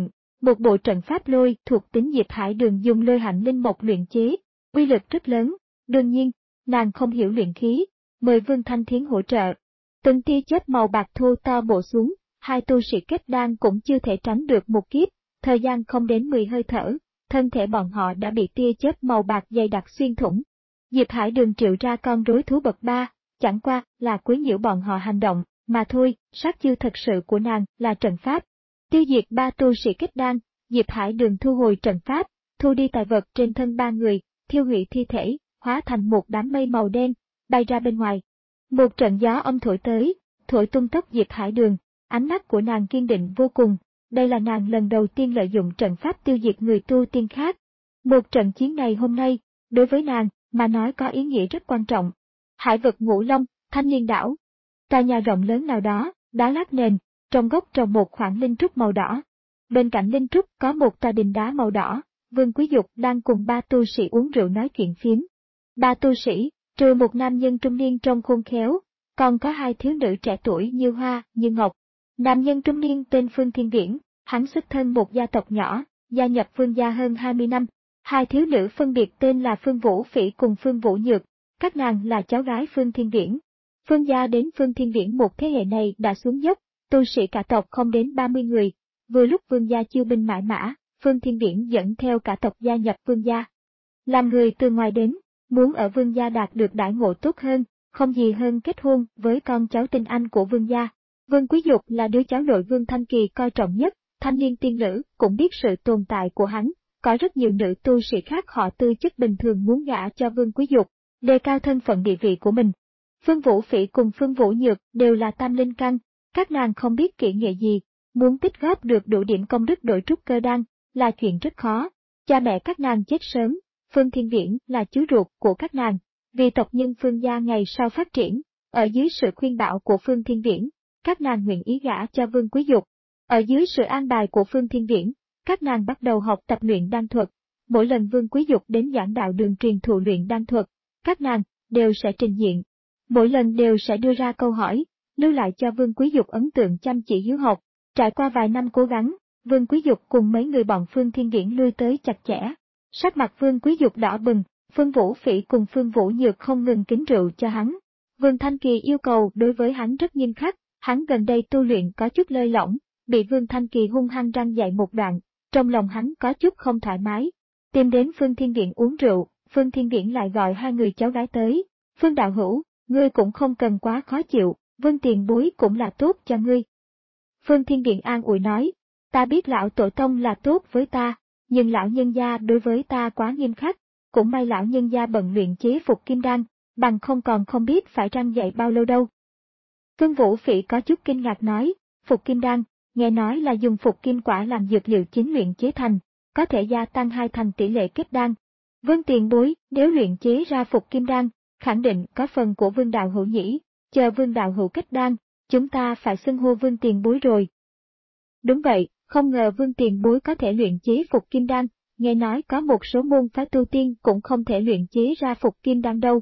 Một bộ trận pháp lôi thuộc tính Diệp Hải Đường dùng lôi hạnh linh mộc luyện chế, uy lực rất lớn. Đương nhiên, nàng không hiểu luyện khí, mời Vương Thanh Thiến hỗ trợ. Từng tia chớp màu bạc thô to bổ xuống, hai tu sĩ kết đan cũng chưa thể tránh được một kiếp, thời gian không đến mười hơi thở, thân thể bọn họ đã bị tia chớp màu bạc dày đặc xuyên thủng. Diệp Hải Đường triệu ra con rối thú bậc ba, chẳng qua là quấy nhiễu bọn họ hành động, mà thôi, sát chiêu thật sự của nàng là trận pháp. Tiêu diệt ba tu sĩ kết đan, Diệp Hải Đường thu hồi trận pháp, thu đi tài vật trên thân ba người, thiêu hủy thi thể, hóa thành một đám mây màu đen, bay ra bên ngoài. Một trận gió âm thổi tới, thổi tung tóc Diệp Hải Đường, ánh mắt của nàng kiên định vô cùng, đây là nàng lần đầu tiên lợi dụng trận pháp tiêu diệt người tu tiên khác. Một trận chiến này hôm nay, đối với nàng, mà nói có ý nghĩa rất quan trọng. Hải vực Ngũ Long, Thanh Liên đảo. Tòa nhà rộng lớn nào đó, đá lát nền, trong gốc trồng một khoảng linh trúc màu đỏ. Bên cạnh linh trúc có một tòa đình đá màu đỏ, Vương Quý Dục đang cùng ba tu sĩ uống rượu nói chuyện phiếm. Ba tu sĩ, trừ một nam nhân trung niên trông khôn khéo, còn có hai thiếu nữ trẻ tuổi như hoa, như ngọc. Nam nhân trung niên tên Phương Thiên Viễn, hắn xuất thân một gia tộc nhỏ, gia nhập Vương gia hơn hai mươi năm. Hai thiếu nữ phân biệt tên là Phương Vũ Phỉ cùng Phương Vũ Nhược, các nàng là cháu gái Phương Thiên Viễn. Phương gia đến Phương Thiên Viễn một thế hệ này đã xuống dốc, tu sĩ cả tộc không đến ba mươi người. Vừa lúc Vương gia chiêu binh mãi mã, Phương Thiên Viễn dẫn theo cả tộc gia nhập Vương gia. Làm người từ ngoài đến, muốn ở Vương gia đạt được đãi ngộ tốt hơn, không gì hơn kết hôn với con cháu tinh anh của Vương gia. Vương Quý Dục là đứa cháu nội Vương Thanh Kỳ coi trọng nhất, thanh niên tiên nữ cũng biết sự tồn tại của hắn. Có rất nhiều nữ tu sĩ khác họ tư chất bình thường muốn gả cho Vương Quý Dục, đề cao thân phận địa vị của mình. Phương Vũ Phỉ cùng Phương Vũ Nhược đều là tam linh căn, các nàng không biết kỹ nghệ gì, muốn tích góp được đủ điểm công đức đội trúc cơ đan là chuyện rất khó. Cha mẹ các nàng chết sớm, Phương Thiên Viễn là chú ruột của các nàng, vì tộc nhân Phương gia ngày sau phát triển, ở dưới sự khuyên bảo của Phương Thiên Viễn, các nàng nguyện ý gả cho Vương Quý Dục. Ở dưới sự an bài của Phương Thiên Viễn, các nàng bắt đầu học tập luyện đan thuật. Mỗi lần Vương Quý Dục đến giảng đạo đường truyền thụ luyện đan thuật, các nàng đều sẽ trình diện. Mỗi lần đều sẽ đưa ra câu hỏi, lưu lại cho Vương Quý Dục ấn tượng chăm chỉ hiếu học. Trải qua vài năm cố gắng, Vương Quý Dục cùng mấy người bọn Phương Thiên Viễn lui tới chặt chẽ. Sắc mặt Vương Quý Dục đỏ bừng, Phương Vũ Phỉ cùng Phương Vũ Nhược không ngừng kính rượu cho hắn. Vương Thanh Kỳ yêu cầu đối với hắn rất nghiêm khắc, hắn gần đây tu luyện có chút lơi lỏng, bị Vương Thanh Kỳ hung hăng răng dạy một đoạn, trong lòng hắn có chút không thoải mái. Tìm đến Phương Thiên Viễn uống rượu, Phương Thiên Viễn lại gọi hai người cháu gái tới. Phương đạo hữu, ngươi cũng không cần quá khó chịu, Vương tiền bối cũng là tốt cho ngươi. Phương Thiên Viễn an ủi nói, ta biết lão tổ tông là tốt với ta, nhưng lão nhân gia đối với ta quá nghiêm khắc, cũng may lão nhân gia bận luyện chế phục kim đan, bằng không còn không biết phải răng dạy bao lâu đâu. Phương Vũ Phỉ có chút kinh ngạc nói, phục kim đan, nghe nói là dùng phục kim quả làm dược liệu chính luyện chế thành, có thể gia tăng hai thành tỷ lệ kết đan. Vương tiền bối, nếu luyện chế ra phục kim đan, khẳng định có phần của Vương đạo hữu nhỉ, chờ Vương đạo hữu kết đan, chúng ta phải xưng hô Vương tiền bối rồi. Đúng vậy, không ngờ Vương tiền bối có thể luyện chế phục kim đan, nghe nói có một số môn phái tu tiên cũng không thể luyện chế ra phục kim đan đâu.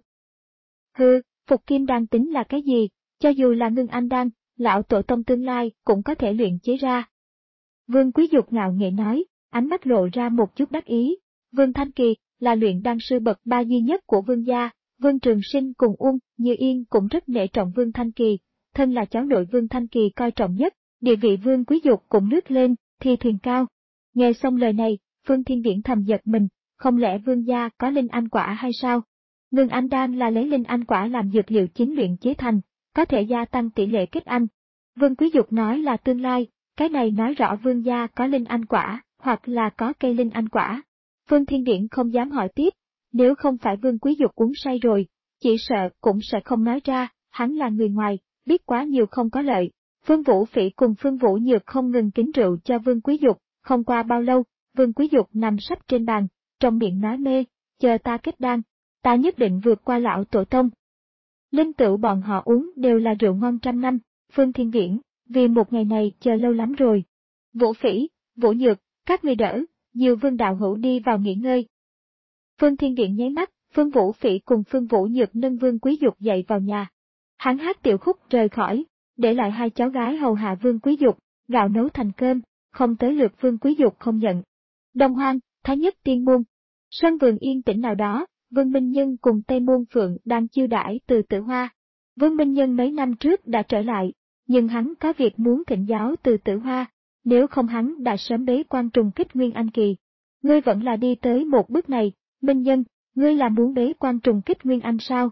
Hừ, phục kim đan tính là cái gì, cho dù là ngưng anh đan, lão tổ tông tương lai cũng có thể luyện chế ra. Vương Quý Dục ngạo nghễ nói, ánh mắt lộ ra một chút đắc ý. Vương Thanh Kỳ là luyện đan sư bậc ba duy nhất của Vương gia, Vương Trường Sinh cùng Uông Như Yên cũng rất nể trọng Vương Thanh Kỳ, thân là cháu nội Vương Thanh Kỳ coi trọng nhất, địa vị Vương Quý Dục cũng lướt lên, thi thuyền cao. Nghe xong lời này, Phương Thiên Viễn thầm giật mình, không lẽ Vương gia có linh anh quả hay sao? Ngưng anh đan là lấy linh anh quả làm dược liệu chính luyện chế thành, có thể gia tăng tỷ lệ kết anh. Vương Quý Dục nói là tương lai, cái này nói rõ Vương gia có linh anh quả, hoặc là có cây linh anh quả. Phương Thiên Viễn không dám hỏi tiếp, nếu không phải Vương Quý Dục uống say rồi, chỉ sợ cũng sẽ không nói ra, hắn là người ngoài, biết quá nhiều không có lợi. Phương Vũ Phỉ cùng Phương Vũ Nhược không ngừng kính rượu cho Vương Quý Dục, không qua bao lâu, Vương Quý Dục nằm sấp trên bàn, trong miệng nói mê, chờ ta kết đan, ta nhất định vượt qua lão tổ tông. Linh tửu bọn họ uống đều là rượu ngon trăm năm, Phương Thiên Viễn, vì một ngày này chờ lâu lắm rồi. Vũ Phỉ, Vũ Nhược, các người đỡ, nhiều Vương đạo hữu đi vào nghỉ ngơi. Phương Thiên Viễn nháy mắt, Phương Vũ Phỉ cùng Phương Vũ Nhược nâng Vương Quý Dục dậy vào nhà. Hắn hát tiểu khúc rời khỏi, để lại hai cháu gái hầu hạ Vương Quý Dục, gạo nấu thành cơm, không tới lượt Vương Quý Dục không nhận. Đông Hoang, Thái Nhất Tiên Môn. Sân vườn yên tĩnh nào đó, Vương Minh Nhân cùng Tây Môn Phượng đang chiêu đãi Từ Tử Hoa. Vương Minh Nhân mấy năm trước đã trở lại, nhưng hắn có việc muốn thỉnh giáo Từ Tử Hoa, nếu không hắn đã sớm bế quan trùng kích Nguyên Anh Kỳ. Ngươi vẫn là đi tới một bước này, Minh Nhân, ngươi là muốn bế quan trùng kích Nguyên Anh sao?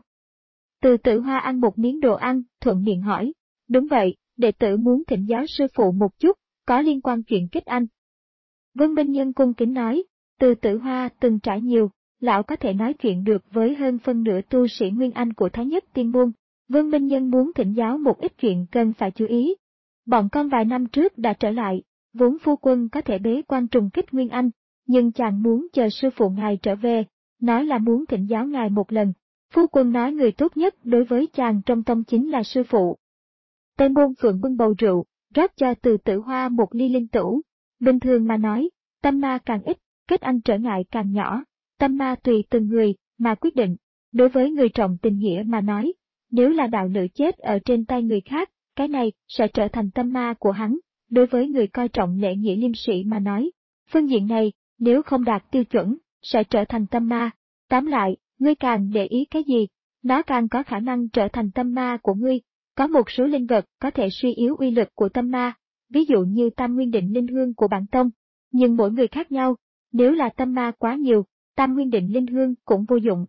Từ Tử Hoa ăn một miếng đồ ăn, thuận miệng hỏi. Đúng vậy, đệ tử muốn thỉnh giáo sư phụ một chút, có liên quan chuyện kết anh. Vương Minh Nhân cung kính nói, Từ Tử Hoa từng trải nhiều, lão có thể nói chuyện được với hơn phân nửa tu sĩ Nguyên Anh của Thái Nhất Tiên Môn. Vương Minh Nhân muốn thỉnh giáo một ít chuyện cần phải chú ý. Bọn con vài năm trước đã trở lại, vốn phu quân có thể bế quan trùng kích Nguyên Anh, nhưng chàng muốn chờ sư phụ ngài trở về, nói là muốn thỉnh giáo ngài một lần. Phu quân nói người tốt nhất đối với chàng trong tông chính là sư phụ. Tây Môn Phượng bưng bầu rượu, rót cho Từ Tử Hoa một ly linh tửu. Bình thường mà nói, tâm ma càng ít, kết anh trở ngại càng nhỏ, tâm ma tùy từng người mà quyết định. Đối với người trọng tình nghĩa mà nói, nếu là đạo lữ chết ở trên tay người khác, cái này sẽ trở thành tâm ma của hắn. Đối với người coi trọng lễ nghĩa liêm sĩ mà nói, phương diện này, nếu không đạt tiêu chuẩn, sẽ trở thành tâm ma. Tóm lại, ngươi càng để ý cái gì, nó càng có khả năng trở thành tâm ma của ngươi. Có một số linh vật có thể suy yếu uy lực của tâm ma, ví dụ như Tam Nguyên Định Linh Hương của bản tông, nhưng mỗi người khác nhau, nếu là tâm ma quá nhiều, Tam Nguyên Định Linh Hương cũng vô dụng.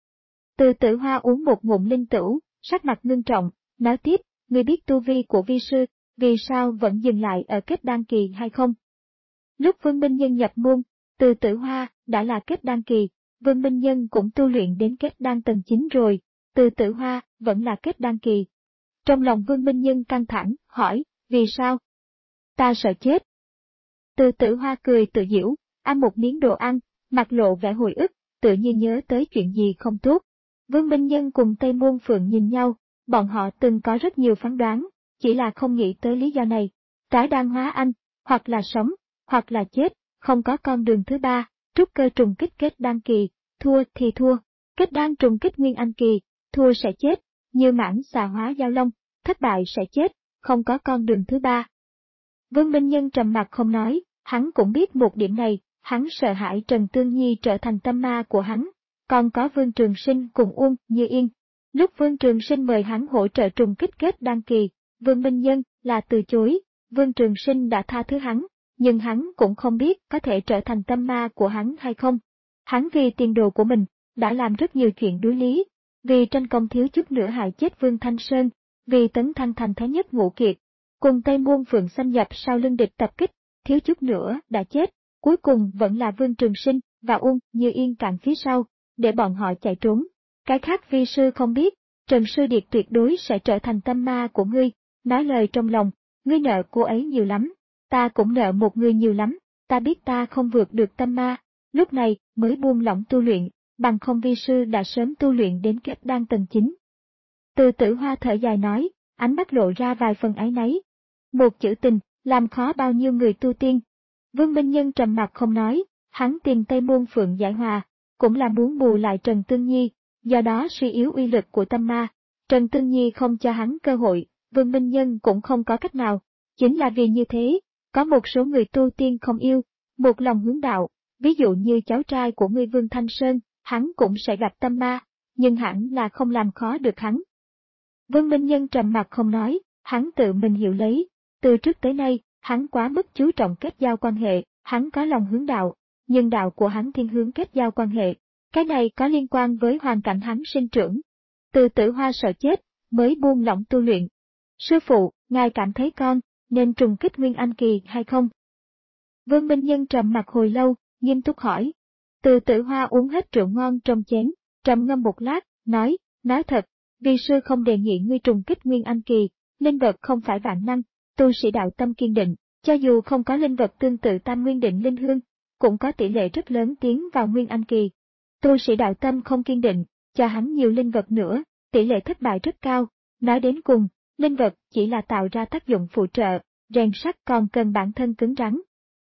Từ Tử Hoa uống một ngụm linh tửu, sắc mặt ngưng trọng, nói tiếp, ngươi biết tu vi của vi sư, vì sao vẫn dừng lại ở kết đan kỳ hay không? Lúc Vương Minh Nhân nhập môn, Từ Tử Hoa đã là kết đan kỳ, Vương Minh Nhân cũng tu luyện đến kết đan tầng chín rồi, Từ Tử Hoa vẫn là kết đan kỳ. Trong lòng Vương Minh Nhân căng thẳng, hỏi, vì sao? Ta sợ chết. Từ Tử Hoa cười tự giễu, ăn một miếng đồ ăn, mặt lộ vẻ hồi ức, tự nhiên nhớ tới chuyện gì không tốt. Vương Minh Nhân cùng Tây Môn Phượng nhìn nhau, bọn họ từng có rất nhiều phán đoán, chỉ là không nghĩ tới lý do này. Tái đan hóa anh, hoặc là sống, hoặc là chết, không có con đường thứ ba. Trúc cơ trùng kích kết đan kỳ, thua thì thua, kết đan trùng kích Nguyên Anh kỳ, thua sẽ chết, như mãng xà hóa giao long, thất bại sẽ chết, không có con đường thứ ba. Vương Minh Nhân trầm mặt không nói, hắn cũng biết một điểm này, hắn sợ hãi Trần Tương Nhi trở thành tâm ma của hắn, còn có Vương Trường Sinh cùng Uông Như Yên. Lúc Vương Trường Sinh mời hắn hỗ trợ trùng kích kết đan kỳ, Vương Minh Nhân là từ chối, Vương Trường Sinh đã tha thứ hắn, nhưng hắn cũng không biết có thể trở thành tâm ma của hắn hay không. Hắn vì tiền đồ của mình, đã làm rất nhiều chuyện đối lý, vì tranh công thiếu chút nữa hại chết Vương Thanh Sơn, vì tấn thăng thành Thái Nhất Ngũ Kiệt, cùng Tây Môn Phượng xâm nhập sau lưng địch tập kích, thiếu chút nữa đã chết, cuối cùng vẫn là Vương Trường Sinh và Uông Như Yên cản phía sau, để bọn họ chạy trốn. Cái khác vi sư không biết, Trần Sư Điệt tuyệt đối sẽ trở thành tâm ma của ngươi, nói lời trong lòng, ngươi nợ cô ấy nhiều lắm, ta cũng nợ một người nhiều lắm, ta biết ta không vượt được tâm ma, lúc này mới buông lỏng tu luyện, bằng không vi sư đã sớm tu luyện đến kết đan tầng chín. Từ Tử Hoa thở dài nói, ánh mắt lộ ra vài phần áy náy. Một chữ tình, làm khó bao nhiêu người tu tiên. Vương Minh Nhân trầm mặt không nói, hắn tìm Tây Môn Phượng giải hòa, cũng là muốn bù lại Trần Tương Nhi, do đó suy yếu uy lực của tâm ma. Trần Tương Nhi không cho hắn cơ hội, Vương Minh Nhân cũng không có cách nào. Chính là vì như thế, có một số người tu tiên không yêu, một lòng hướng đạo, ví dụ như cháu trai của ngươi Vương Thanh Sơn, hắn cũng sẽ gặp tâm ma, nhưng hẳn là không làm khó được hắn. Vương Minh Nhân trầm mặt không nói, hắn tự mình hiểu lấy, từ trước tới nay, hắn quá mức chú trọng kết giao quan hệ, hắn có lòng hướng đạo, nhưng đạo của hắn thiên hướng kết giao quan hệ, cái này có liên quan với hoàn cảnh hắn sinh trưởng. Từ Tử Hoa sợ chết, mới buông lỏng tu luyện. Sư phụ, ngài cảm thấy con nên trùng kích Nguyên Anh kỳ hay không? Vương Minh Nhân trầm mặt hồi lâu, nghiêm túc hỏi. Từ Tử Hoa uống hết rượu ngon trong chén, trầm ngâm một lát, nói, nói thật, vi sư không đề nghị ngươi trùng kích Nguyên Anh kỳ, linh vật không phải vạn năng, tu sĩ đạo tâm kiên định, cho dù không có linh vật tương tự Tam Nguyên Định Linh Hương, cũng có tỷ lệ rất lớn tiến vào Nguyên Anh kỳ. Tu sĩ đạo tâm không kiên định, cho hắn nhiều linh vật nữa, tỷ lệ thất bại rất cao, nói đến cùng, linh vật chỉ là tạo ra tác dụng phụ trợ, rèn sắt còn cần bản thân cứng rắn.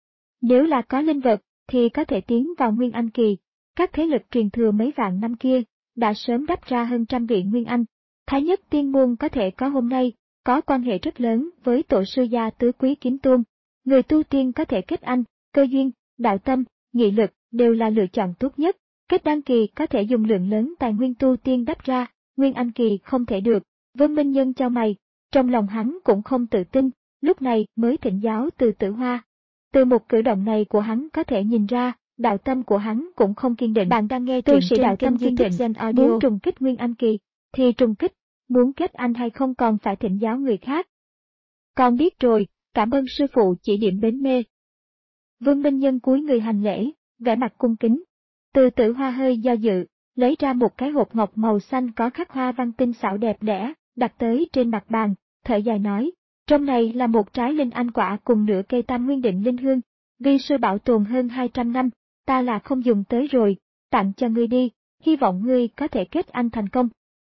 Nếu là có linh vật, thì có thể tiến vào Nguyên Anh kỳ, các thế lực truyền thừa mấy vạn năm kia, đã sớm đắp ra hơn trăm vị Nguyên Anh. Thái Nhất Tiên Môn có thể có hôm nay, có quan hệ rất lớn với tổ sư gia Tứ Quý Kiếm Tôn. Người tu tiên có thể kết anh, cơ duyên, đạo tâm, nghị lực đều là lựa chọn tốt nhất. Kết đan kỳ có thể dùng lượng lớn tài nguyên tu tiên đắp ra, nguyên anh kỳ không thể được. Vương Minh Nhân chau mày, trong lòng hắn cũng không tự tin, lúc này mới thỉnh giáo từ Tử Hoa. Từ một cử động này của hắn có thể nhìn ra, đạo tâm của hắn cũng không kiên định. Bạn đang nghe truyện trên kênh YouTube Gen Audio. Muốn trùng kích nguyên anh kỳ, thì trùng kích, muốn kết anh hay không còn phải thỉnh giáo người khác. Con biết rồi, cảm ơn sư phụ chỉ điểm bến mê. Vương Minh Nhân cúi người hành lễ, vẻ mặt cung kính. Từ Tử Hoa hơi do dự, lấy ra một cái hộp ngọc màu xanh có khắc hoa văn tinh xảo đẹp đẽ, đặt tới trên mặt bàn, thở dài nói, trong này là một trái linh anh quả cùng nửa cây tam nguyên định linh hương, vi sư bảo tồn hơn hai trăm năm, ta là không dùng tới rồi, tặng cho ngươi đi, hy vọng ngươi có thể kết anh thành công.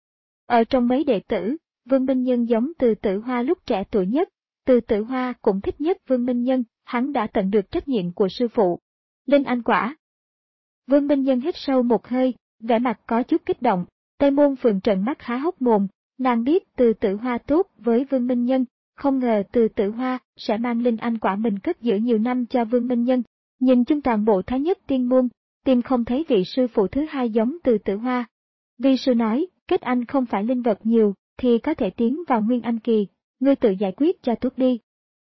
Ở trong mấy đệ tử, Vương Minh Nhân giống Từ Tử Hoa lúc trẻ tuổi nhất, Từ Tử Hoa cũng thích nhất Vương Minh Nhân, hắn đã tận được trách nhiệm của sư phụ. Linh anh quả. Vương Minh Nhân hít sâu một hơi, vẻ mặt có chút kích động, Tây Môn Phượng trợn mắt há hốc mồm, nàng biết Từ Tử Hoa tốt với Vương Minh Nhân, không ngờ Từ Tử Hoa sẽ mang linh anh quả mình cất giữ nhiều năm cho Vương Minh Nhân. Nhìn chung toàn bộ Thái Nhất Tiên Môn, tìm không thấy vị sư phụ thứ hai giống Từ Tử Hoa. Vi sư nói, kết anh không phải linh vật nhiều, thì có thể tiến vào nguyên anh kỳ, ngươi tự giải quyết cho tốt đi.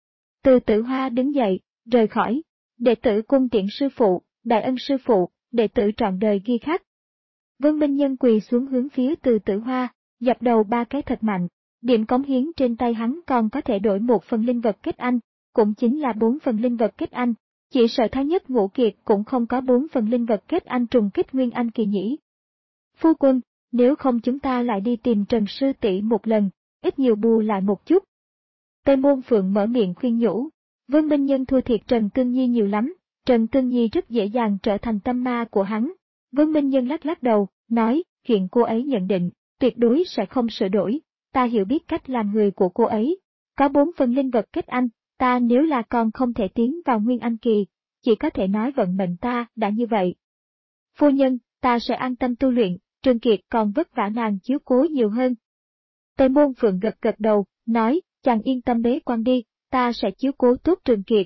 Từ Tử Hoa đứng dậy, rời khỏi, đệ tử cung tiễn sư phụ, đại ân sư phụ, đệ tử trọn đời ghi khắc. Vương Minh Nhân quỳ xuống hướng phía Từ Tử Hoa, dập đầu ba cái thật mạnh, điểm cống hiến trên tay hắn còn có thể đổi một phần linh vật kết anh, cũng chính là bốn phần linh vật kết anh, chỉ sợ Thái Nhất Ngũ Kiệt cũng không có bốn phần linh vật kết anh trùng kích nguyên anh kỳ nhỉ. Phu quân, nếu không chúng ta lại đi tìm Trần sư tỷ một lần, ít nhiều bù lại một chút. Tây Môn Phượng mở miệng khuyên nhủ, Vương Minh Nhân thua thiệt Trần Tương Nhi nhiều lắm, Trần Tương Nhi rất dễ dàng trở thành tâm ma của hắn. Vương Minh Nhân lắc lắc đầu, nói, chuyện cô ấy nhận định, tuyệt đối sẽ không sửa đổi, ta hiểu biết cách làm người của cô ấy. Có bốn phần linh vật kết anh, ta nếu là con không thể tiến vào nguyên anh kỳ, chỉ có thể nói vận mệnh ta đã như vậy. Phu nhân, ta sẽ an tâm tu luyện, Trương Kiệt còn vất vả nàng chiếu cố nhiều hơn. Tây Môn Phượng gật gật đầu, nói, chàng yên tâm bế quan đi, ta sẽ chiếu cố tốt Trương Kiệt.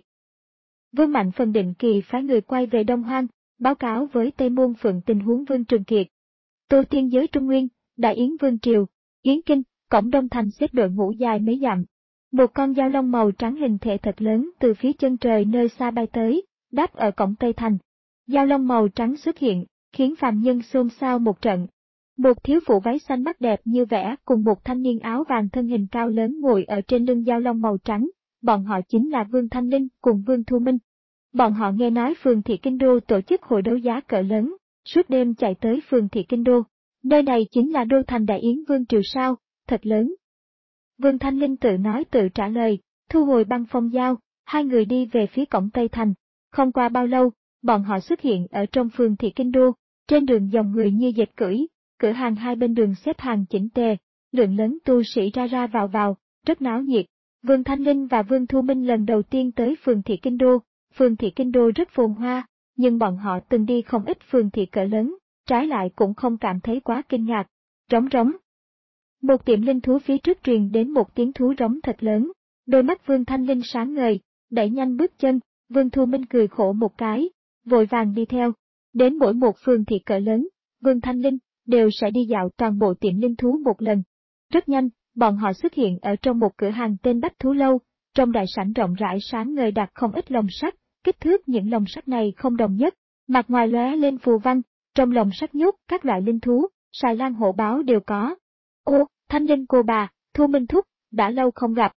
Vương Mạnh Phần định kỳ phái người quay về Đông Hoang, báo cáo với Tây Môn Phượng tình huống Vương Trương Kiệt. Tô Thiên giới Trung Nguyên, Đại Yến Vương Triều, Yến Kinh, cổng Đông Thành xếp đội ngũ dài mấy dặm. Một con dao long màu trắng hình thể thật lớn từ phía chân trời nơi xa bay tới, đáp ở cổng Tây Thành. Dao long màu trắng xuất hiện, khiến phàm nhân xôn xao một trận. Một thiếu phụ váy xanh mắt đẹp như vẽ cùng một thanh niên áo vàng thân hình cao lớn ngồi ở trên lưng dao long màu trắng, bọn họ chính là Vương Thanh Linh cùng Vương Thu Minh. Bọn họ nghe nói phường thị Kinh Đô tổ chức hội đấu giá cỡ lớn, suốt đêm chạy tới phường thị Kinh Đô. Nơi này chính là đô thành Đại Yến Vương Triều sao, thật lớn. Vương Thanh Linh tự nói tự trả lời, thu hồi băng phong dao, hai người đi về phía cổng Tây Thành. Không qua bao lâu, bọn họ xuất hiện ở trong phường thị Kinh Đô, trên đường dòng người như dệt cưỡi, cửa hàng hai bên đường xếp hàng chỉnh tề, lượng lớn tu sĩ ra ra vào vào, rất náo nhiệt. Vương Thanh Linh và Vương Thu Minh lần đầu tiên tới phường thị Kinh Đô, phường thị Kinh Đô rất phồn hoa, nhưng bọn họ từng đi không ít phường thị cỡ lớn, trái lại cũng không cảm thấy quá kinh ngạc. Rống rống. Một tiệm linh thú phía trước truyền đến một tiếng thú rống thật lớn, đôi mắt Vương Thanh Linh sáng ngời, đẩy nhanh bước chân, Vương Thu Minh cười khổ một cái, vội vàng đi theo. Đến mỗi một phường thị cỡ lớn, Vương Thanh Linh đều sẽ đi dạo toàn bộ tiệm linh thú một lần. Rất nhanh, bọn họ xuất hiện ở trong một cửa hàng tên Bách Thú Lâu, trong đại sảnh rộng rãi sáng ngời đặt không ít lồng sắt, kích thước những lồng sắt này không đồng nhất, mặt ngoài lóe lên phù văn, trong lồng sắt nhốt các loại linh thú, xài lang hổ báo đều có. Ô, Thanh Linh cô bà, Thu Minh thúc, đã lâu không gặp.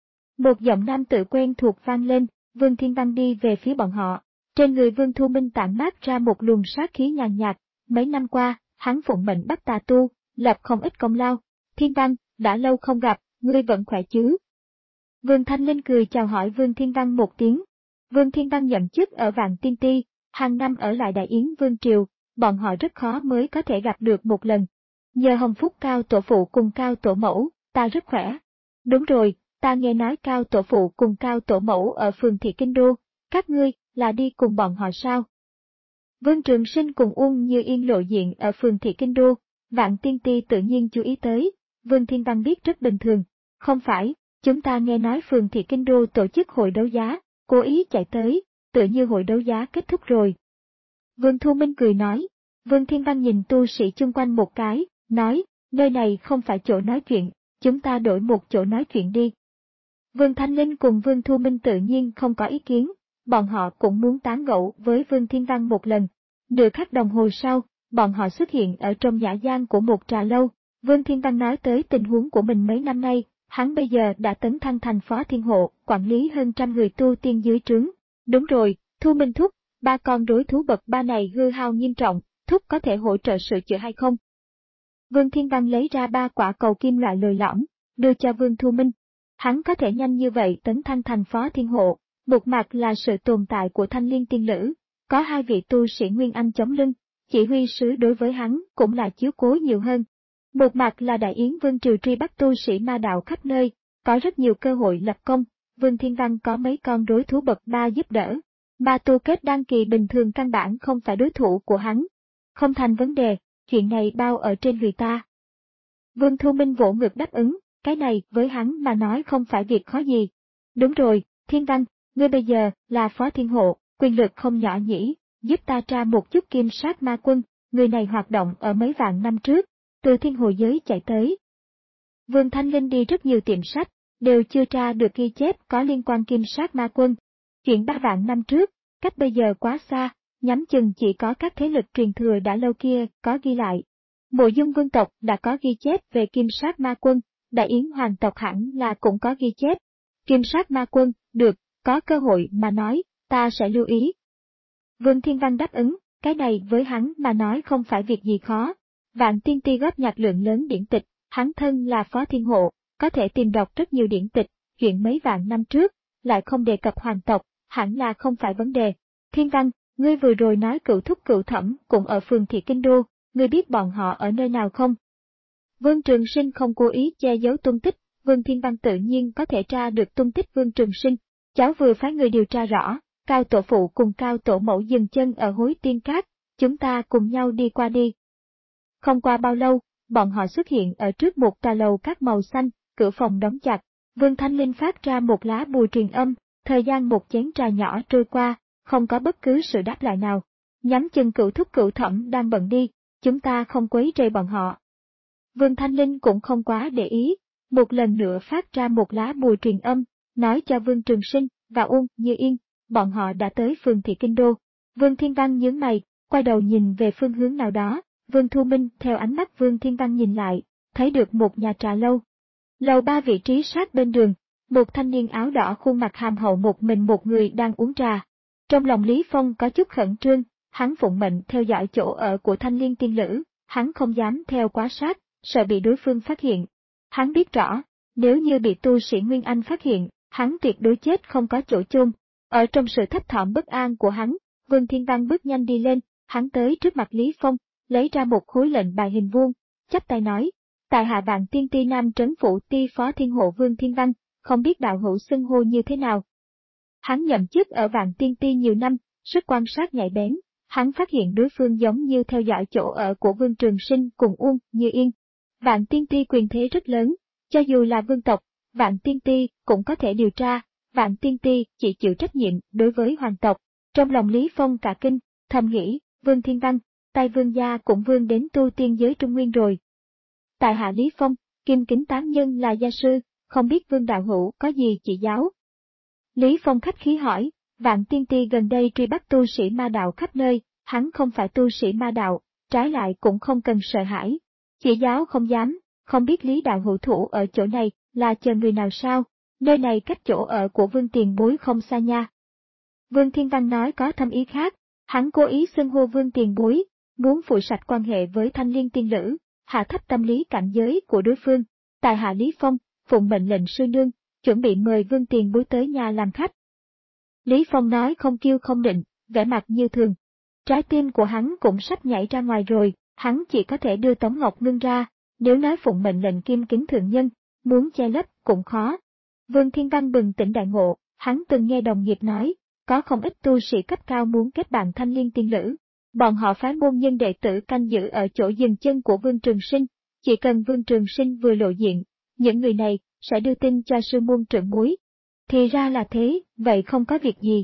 Một giọng nam tự quen thuộc vang lên, Vương Thiên Văn đi về phía bọn họ. Trên người Vương Thu Minh tản mát ra một luồng sát khí nhàn nhạt, mấy năm qua, hắn phụng mệnh bắt tà tu, lập không ít công lao. Thiên Văn, đã lâu không gặp, ngươi vẫn khỏe chứ? Vương Thanh Linh cười chào hỏi Vương Thiên Văn một tiếng. Vương Thiên Văn nhậm chức ở Vạn Tiên Ti, hàng năm ở lại Đại Yến Vương Triều, bọn họ rất khó mới có thể gặp được một lần. Nhờ hồng phúc Cao Tổ Phụ cùng Cao Tổ Mẫu, ta rất khỏe. Đúng rồi, ta nghe nói Cao Tổ Phụ cùng Cao Tổ Mẫu ở phường thị Kinh Đô, các ngươi là đi cùng bọn họ sao? Vương Trường Sinh cùng Uông Như Yên lộ diện ở phường thị Kinh Đô, Vạn Tiên Ti tự nhiên chú ý tới, Vương Thiên Văn biết rất bình thường. Không phải, chúng ta nghe nói phường thị Kinh Đô tổ chức hội đấu giá, cố ý chạy tới, tựa như hội đấu giá kết thúc rồi. Vương Thu Minh cười nói. Vương Thiên Văn nhìn tu sĩ chung quanh một cái, nói, nơi này không phải chỗ nói chuyện, chúng ta đổi một chỗ nói chuyện đi. Vương Thanh Linh cùng Vương Thu Minh tự nhiên không có ý kiến, bọn họ cũng muốn tán gẫu với Vương Thiên Văn một lần. Nửa khắc đồng hồ sau, bọn họ xuất hiện ở trong nhã gian của một trà lâu. Vương Thiên Văn nói tới tình huống của mình mấy năm nay, hắn bây giờ đã tấn thăng thành phó thiên hộ, quản lý hơn trăm người tu tiên dưới trướng. Đúng rồi, Thu Minh thúc, ba con đối thú bậc ba này hư hao nghiêm trọng, thúc có thể hỗ trợ sửa chữa hay không? Vương Thiên Văn lấy ra ba quả cầu kim loại lồi lõm, đưa cho Vương Thu Minh. Hắn có thể nhanh như vậy tấn thăng thành phó thiên hộ, một mặt là sự tồn tại của Thanh Liên tiên lữ, có hai vị tu sĩ Nguyên Anh chống lưng, chỉ huy sứ đối với hắn cũng là chiếu cố nhiều hơn. Một mặt là Đại Yến Vương triều truy bắt tu sĩ ma đạo khắp nơi, có rất nhiều cơ hội lập công, Vương Thiên Văn có mấy con đối thú bậc ba giúp đỡ. Ma tu kết đăng kỳ bình thường căn bản không phải đối thủ của hắn. Không thành vấn đề, chuyện này bao ở trên người ta. Vương Thu Minh vỗ ngực đáp ứng, cái này với hắn mà nói không phải việc khó gì. Đúng rồi, Thiên Văn, ngươi bây giờ là phó thiên hộ, quyền lực không nhỏ nhỉ, giúp ta tra một chút kim sát ma quân, người này hoạt động ở mấy vạn năm trước, từ thiên hồ giới chạy tới. Vương Thanh Linh đi rất nhiều tiệm sách, đều chưa tra được ghi chép có liên quan kim sát ma quân. Chuyện ba vạn năm trước, cách bây giờ quá xa, nhắm chừng chỉ có các thế lực truyền thừa đã lâu kia có ghi lại. Mộ Dung vương tộc đã có ghi chép về kim sát ma quân, Đại Yến hoàng tộc hẳn là cũng có ghi chép. Kim sát ma quân, được, có cơ hội mà nói, ta sẽ lưu ý. Vương Thiên Văn đáp ứng, cái này với hắn mà nói không phải việc gì khó. Vạn Tiên Ti góp nhặt lượng lớn điển tịch, hắn thân là phó thiên hộ, có thể tìm đọc rất nhiều điển tịch, chuyện mấy vạn năm trước, lại không đề cập hoàng tộc, hẳn là không phải vấn đề. Thiên Văn, ngươi vừa rồi nói cựu thúc cựu thẩm cũng ở phường thị Kinh Đô, ngươi biết bọn họ ở nơi nào không? Vương Trường Sinh không cố ý che giấu tung tích, Vương Thiên Văn tự nhiên có thể tra được tung tích Vương Trường Sinh. Cháu vừa phái người điều tra rõ, Cao Tổ Phụ cùng Cao Tổ Mẫu dừng chân ở Hối Tiên Cát, chúng ta cùng nhau đi qua đi. Không qua bao lâu, bọn họ xuất hiện ở trước một tòa lầu các màu xanh, cửa phòng đóng chặt. Vương Thanh Linh phát ra một lá bùa truyền âm, thời gian một chén trà nhỏ trôi qua, không có bất cứ sự đáp lại nào. Nhắm chừng cựu thúc cựu thẩm đang bận đi, chúng ta không quấy rầy bọn họ. Vương Thanh Linh cũng không quá để ý, một lần nữa phát ra một lá bùa truyền âm, nói cho Vương Trường Sinh và Uông Như Yên, bọn họ đã tới phường thị Kinh Đô. Vương Thiên Văn nhướng mày, quay đầu nhìn về phương hướng nào đó, Vương Thu Minh theo ánh mắt Vương Thiên Văn nhìn lại, thấy được một nhà trà lâu. Lầu ba vị trí sát bên đường, một thanh niên áo đỏ khuôn mặt hàm hậu một mình một người đang uống trà. Trong lòng Lý Phong có chút khẩn trương, hắn phụng mệnh theo dõi chỗ ở của Thanh Liên tiên lữ, hắn không dám theo quá sát, sợ bị đối phương phát hiện. Hắn biết rõ, nếu như bị tu sĩ Nguyên Anh phát hiện, hắn tuyệt đối chết không có chỗ chôn. Ở trong sự thấp thỏm bất an của hắn, Vương Thiên Văn bước nhanh đi lên, hắn tới trước mặt Lý Phong, lấy ra một khối lệnh bài hình vuông, chắp tay nói, tại hạ Vạn Tiên Ti Nam Trấn Phủ Ti Phó Thiên Hộ Vương Thiên Văn, không biết đạo hữu xưng hô như thế nào. Hắn nhậm chức ở Vạn Tiên Ti nhiều năm, sức quan sát nhạy bén, hắn phát hiện đối phương giống như theo dõi chỗ ở của Vương Trường Sinh cùng Uông Như Yên. Vạn Tiên Ti quyền thế rất lớn, cho dù là vương tộc, Vạn Tiên Ti cũng có thể điều tra, Vạn Tiên Ti chỉ chịu trách nhiệm đối với hoàng tộc. Trong lòng Lý Phong cả kinh, thầm nghĩ, Vương Thiên Văn, tay vương gia cũng vương đến tu tiên giới Trung Nguyên rồi. Tại hạ Lý Phong, Kim Kính Tán Nhân là gia sư, không biết Vương đạo hữu có gì chỉ giáo. Lý Phong khách khí hỏi, Vạn Tiên Ti gần đây truy bắt tu sĩ ma đạo khắp nơi, hắn không phải tu sĩ ma đạo, trái lại cũng không cần sợ hãi. Chỉ giáo không dám, không biết Lý đạo hữu thủ ở chỗ này là chờ người nào sao, nơi này cách chỗ ở của Vương tiền bối không xa nha. Vương Thiên Văn nói có thâm ý khác, hắn cố ý xưng hô Vương tiền bối, muốn phủi sạch quan hệ với Thanh Liên tiên lữ, hạ thấp tâm lý cảnh giới của đối phương. Tại hạ Lý Phong, phụng mệnh lệnh sư nương, chuẩn bị mời Vương tiền bối tới nhà làm khách. Lý Phong nói không kiêu không định, vẻ mặt như thường. Trái tim của hắn cũng sắp nhảy ra ngoài rồi, hắn chỉ có thể đưa Tống Ngọc Ngưng ra, nếu nói phụng mệnh lệnh Kim Kính thượng nhân, muốn che lấp cũng khó. Vương Thiên Văn bừng tỉnh đại ngộ, hắn từng nghe đồng nghiệp nói, có không ít tu sĩ cấp cao muốn kết bạn Thanh Liên tiên lữ. Bọn họ phái môn nhân đệ tử canh giữ ở chỗ dừng chân của Vương Trường Sinh, chỉ cần Vương Trường Sinh vừa lộ diện, những người này sẽ đưa tin cho sư môn trưởng bối. Thì ra là thế, vậy không có việc gì.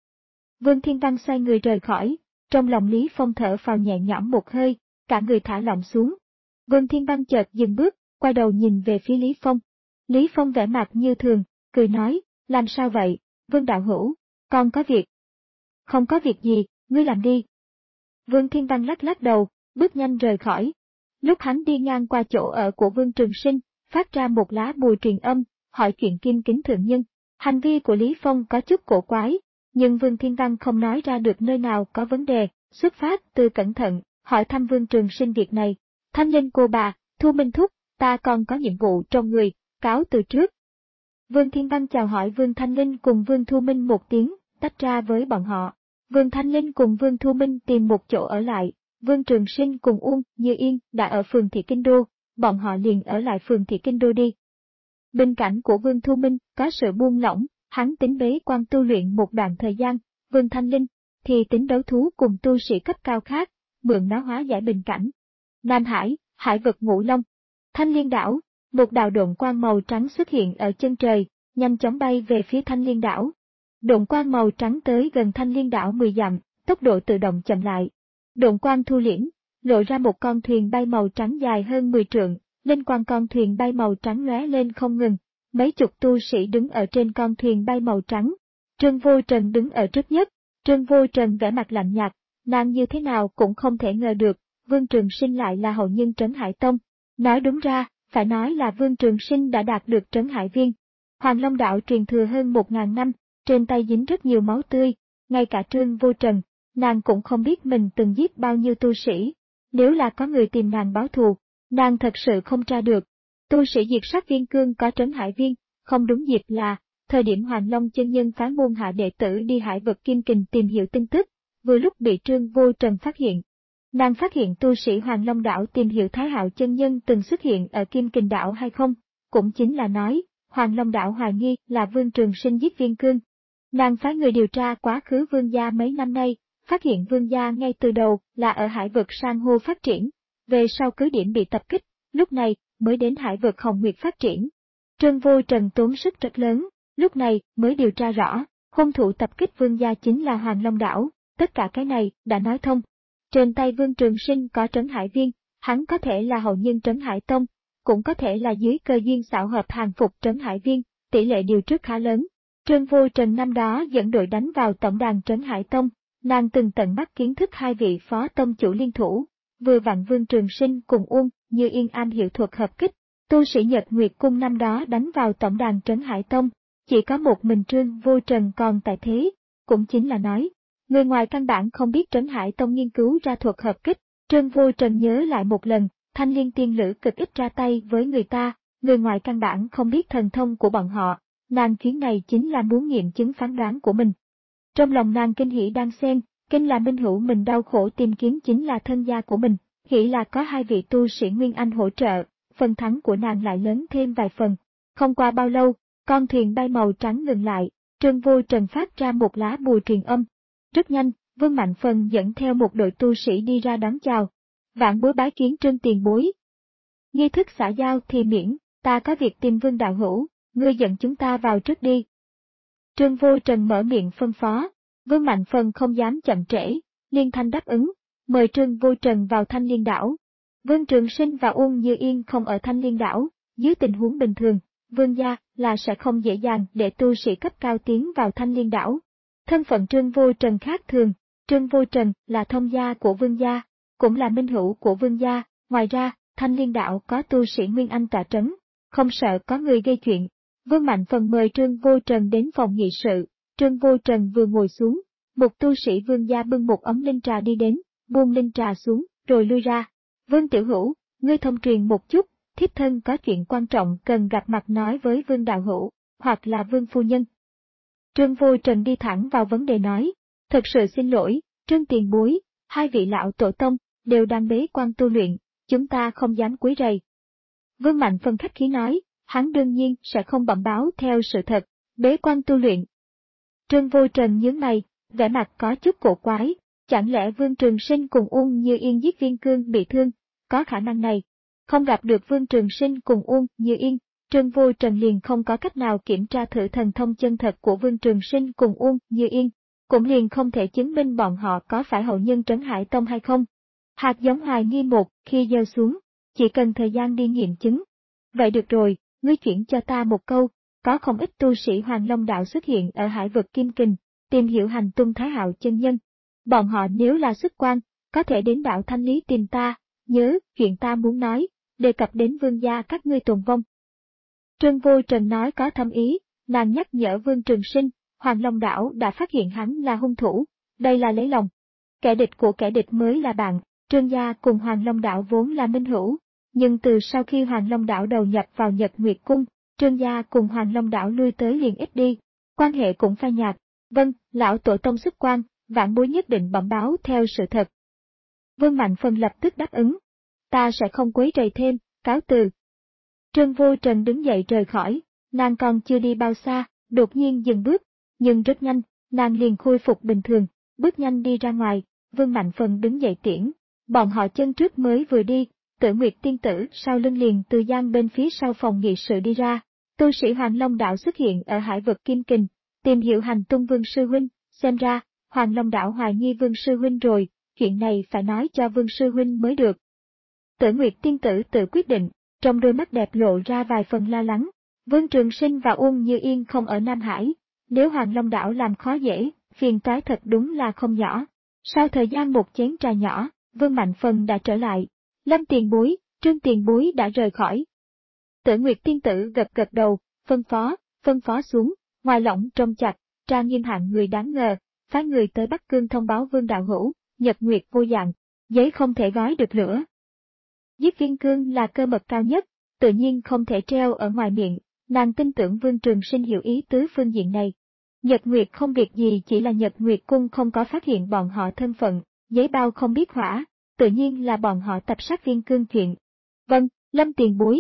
Vương Thiên Văn xoay người rời khỏi, trong lòng Lý Phong thở phào nhẹ nhõm một hơi, cả người thả lỏng xuống. Vương Thiên Văn chợt dừng bước, quay đầu nhìn về phía Lý Phong. Lý Phong vẻ mặt như thường, cười nói, làm sao vậy, Vương đạo hữu, con có việc. Không có việc gì, ngươi làm đi. Vương Thiên Văn lắc lắc đầu, bước nhanh rời khỏi. Lúc hắn đi ngang qua chỗ ở của Vương Trường Sinh, phát ra một lá bùa truyền âm, hỏi chuyện Kim Kính thượng nhân. Hành vi của Lý Phong có chút cổ quái, nhưng Vương Thiên Văn không nói ra được nơi nào có vấn đề, xuất phát từ cẩn thận, hỏi thăm Vương Trường Sinh việc này. Thanh Linh cô bà, Thu Minh Thúc, ta còn có nhiệm vụ trong người, cáo từ trước. Vương Thiên Văn chào hỏi Vương Thanh Linh cùng Vương Thu Minh một tiếng, tách ra với bọn họ. Vương Thanh Linh cùng Vương Thu Minh tìm một chỗ ở lại, Vương Trường Sinh cùng Uông Như Yên đã ở phường Thị Kinh Đô, bọn họ liền ở lại phường Thị Kinh Đô đi. Bên cạnh của Vương Thu Minh có sự buông lỏng, hắn tính bế quan tu luyện một đoạn thời gian, Vương Thanh Linh thì tính đấu thú cùng tu sĩ cấp cao khác, mượn nó hóa giải bình cảnh. Nam Hải, hải vực Ngũ Long, Thanh Liên đảo, một đạo độn quang màu trắng xuất hiện ở chân trời, nhanh chóng bay về phía Thanh Liên đảo. Độn quang màu trắng tới gần Thanh Liên đảo mười dặm, tốc độ tự động chậm lại. Độn quang thu liễm, lộ ra một con thuyền bay màu trắng dài hơn mười trượng, lên quang con thuyền bay màu trắng lóe lên không ngừng. Mấy chục tu sĩ đứng ở trên con thuyền bay màu trắng. Trương Vô Trần đứng ở trước nhất, Trương Vô Trần vẻ mặt lạnh nhạt, nàng như thế nào cũng không thể ngờ được, Vương Trường Sinh lại là hậu nhân Trấn Hải Tông. Nói đúng ra, phải nói là Vương Trường Sinh đã đạt được Trấn Hải Viên. Hoàng Long đạo truyền thừa hơn một ngàn năm, trên tay dính rất nhiều máu tươi, ngay cả Trương Vô Trần, nàng cũng không biết mình từng giết bao nhiêu tu sĩ. Nếu là có người tìm nàng báo thù, nàng thật sự không tra được. Tu sĩ diệt sát Viên Cương có Trấn Hải Viên, không đúng dịp là, thời điểm Hoàng Long chân nhân phái môn hạ đệ tử đi hải vực Kim Kình tìm hiểu tin tức, vừa lúc bị Trương Vô Trần phát hiện. Nàng phát hiện tu sĩ Hoàng Long đảo tìm hiểu Thái Hạo chân nhân từng xuất hiện ở Kim Kình đảo hay không, cũng chính là nói, Hoàng Long đảo hoài nghi là Vương Trường Sinh giết Viên Cương. Nàng phái người điều tra quá khứ Vương gia mấy năm nay, phát hiện Vương gia ngay từ đầu là ở hải vực san hô phát triển, về sau cứ điểm bị tập kích, lúc này mới đến hải vực Hồng Nguyệt phát triển. Trương Vô Trần tốn sức rất lớn, lúc này mới điều tra rõ, hung thủ tập kích Vương gia chính là Hoàng Long đảo, tất cả cái này đã nói thông. Trên tay Vương Trường Sinh có Trấn Hải Viên, hắn có thể là hậu nhân Trấn Hải Tông, cũng có thể là dưới cơ duyên xảo hợp hàng phục Trấn Hải Viên, tỷ lệ điều trước khá lớn. Trương Vô Trần năm đó dẫn đội đánh vào tổng đàn Trấn Hải Tông, nàng từng tận mắt kiến thức hai vị phó tông chủ liên thủ, vừa vặn Vương Trường Sinh cùng Uông Như Yên am hiểu thuật hợp kích. Tu sĩ Nhật Nguyệt Cung năm đó đánh vào tổng đàn Trấn Hải Tông, chỉ có một mình Trương Vô Trần còn tại thế, cũng chính là nói, người ngoài căn bản không biết Trấn Hải Tông nghiên cứu ra thuật hợp kích. Trương Vô Trần nhớ lại một lần, Thanh Liên tiên lữ cực ít ra tay với người ta, người ngoài căn bản không biết thần thông của bọn họ, nàng chuyến này chính là muốn nghiệm chứng phán đoán của mình. Trong lòng nàng kinh hỉ đang xen, kinh là minh hữu mình đau khổ tìm kiếm chính là thân gia của mình, hỉ là có hai vị tu sĩ Nguyên Anh hỗ trợ. Phần thắng của nàng lại lớn thêm vài phần. Không qua bao lâu, con thuyền bay màu trắng ngừng lại, Trương Vô Trần phát ra một lá bùa truyền âm. Rất nhanh, Vương Mạnh Phần dẫn theo một đội tu sĩ đi ra đón chào. Vạn bối bái kiến Trương tiền bối. Nghi thức xã giao thì miễn, ta có việc tìm Vương đạo hữu, ngươi dẫn chúng ta vào trước đi. Trương Vô Trần mở miệng phân phó, Vương Mạnh Phần không dám chậm trễ, liên thanh đáp ứng, mời Trương Vô Trần vào Thanh Liên đảo. Vương Trường Sinh và Uông Như Yên không ở Thanh Liên đảo, dưới tình huống bình thường, Vương gia là sẽ không dễ dàng để tu sĩ cấp cao tiến vào Thanh Liên đảo. Thân phận Trương Vô Trần khác thường, Trương Vô Trần là thông gia của Vương gia, cũng là minh hữu của Vương gia, ngoài ra, Thanh Liên đảo có tu sĩ Nguyên Anh tọa trấn, không sợ có người gây chuyện. Vương Mạnh Phần mời Trương Vô Trần đến phòng nghị sự, Trương Vô Trần vừa ngồi xuống, một tu sĩ Vương gia bưng một ấm linh trà đi đến, buông linh trà xuống, rồi lui ra. Vương tiểu hữu, ngươi thông truyền một chút, thiếp thân có chuyện quan trọng cần gặp mặt nói với Vương đạo hữu, hoặc là Vương phu nhân. Trương Vô Trần đi thẳng vào vấn đề nói, thật sự xin lỗi, Trương tiền bối, hai vị lão tổ tông, đều đang bế quan tu luyện, chúng ta không dám quấy rầy. Vương Mạnh Phần khách khí nói, hắn đương nhiên sẽ không bẩm báo theo sự thật, bế quan tu luyện. Trương Vô Trần nhướng mày, vẻ mặt có chút cổ quái. Chẳng lẽ Vương Trường Sinh cùng Uông Như Yên giết Viên Cương bị thương, có khả năng này. Không gặp được Vương Trường Sinh cùng Uông Như Yên, Trương Vô Trần liền không có cách nào kiểm tra thử thần thông chân thật của Vương Trường Sinh cùng Uông Như Yên, cũng liền không thể chứng minh bọn họ có phải hậu nhân Trấn Hải Tông hay không. Hạt giống hoài nghi một khi gieo xuống, chỉ cần thời gian đi nghiệm chứng. Vậy được rồi, ngươi chuyển cho ta một câu, có không ít tu sĩ Hoàng Long Đạo xuất hiện ở hải vực Kim Kình, tìm hiểu hành tung Thái Hạo chân nhân. Bọn họ nếu là xuất quan, có thể đến đạo Thanh Lý tìm ta, nhớ, chuyện ta muốn nói, đề cập đến vương gia các ngươi tồn vong. Trương Vô Trần nói có thâm ý, nàng nhắc nhở Vương Trường Sinh, Hoàng Long Đảo đã phát hiện hắn là hung thủ, đây là lấy lòng. Kẻ địch của kẻ địch mới là bạn, Trương gia cùng Hoàng Long Đảo vốn là minh hữu, nhưng từ sau khi Hoàng Long Đảo đầu nhập vào Nhật Nguyệt Cung, Trương gia cùng Hoàng Long Đảo lui tới liền ít đi, quan hệ cũng phai nhạt. Vâng, lão tổ tông xuất quan, vãn bối nhất định bẩm báo theo sự thật. Vương Mạnh Phần lập tức đáp ứng. Ta sẽ không quấy rầy thêm, cáo từ. Trương Vô Trần đứng dậy rời khỏi, nàng còn chưa đi bao xa, đột nhiên dừng bước, nhưng rất nhanh, nàng liền khôi phục bình thường, bước nhanh đi ra ngoài, Vương Mạnh Phần đứng dậy tiễn. Bọn họ chân trước mới vừa đi, Tử Nguyệt tiên tử sau lưng liền từ gian bên phía sau phòng nghị sự đi ra. Tu sĩ Hoàng Long Đạo xuất hiện ở hải vực Kim Kình, tìm hiểu hành tung Vương Sư Huynh, xem ra, Hoàng Long Đạo hoài nghi Vương Sư Huynh rồi, chuyện này phải nói cho Vương Sư Huynh mới được. Tử Nguyệt tiên tử tự quyết định, trong đôi mắt đẹp lộ ra vài phần lo lắng. Vương Trường Sinh và Uông Như Yên không ở Nam Hải, nếu Hoàng Long Đảo làm khó dễ, phiền toái thật đúng là không nhỏ. Sau thời gian một chén trà nhỏ, Vương Mạnh Phần đã trở lại. Lâm Tiền Bối, Trương Tiền Bối đã rời khỏi. Tử Nguyệt tiên tử gật gật đầu, phân phó, phân phó xuống, ngoài lỏng trong chặt, tra nghiêm hạng người đáng ngờ, phái người tới Bắc Cương thông báo Vương Đạo Hữu, Nhật Nguyệt vô dạng, giấy không thể gói được lửa. Giết Viên Cương là cơ mật cao nhất, tự nhiên không thể treo ở ngoài miệng, nàng tin tưởng Vương Trường Sinh hiểu ý tứ phương diện này. Nhật Nguyệt không việc gì, chỉ là Nhật Nguyệt Cung không có phát hiện bọn họ thân phận, giấy bao không biết hỏa, tự nhiên là bọn họ tập sát Viên Cương chuyện. Vâng, Lâm Tiền Bối.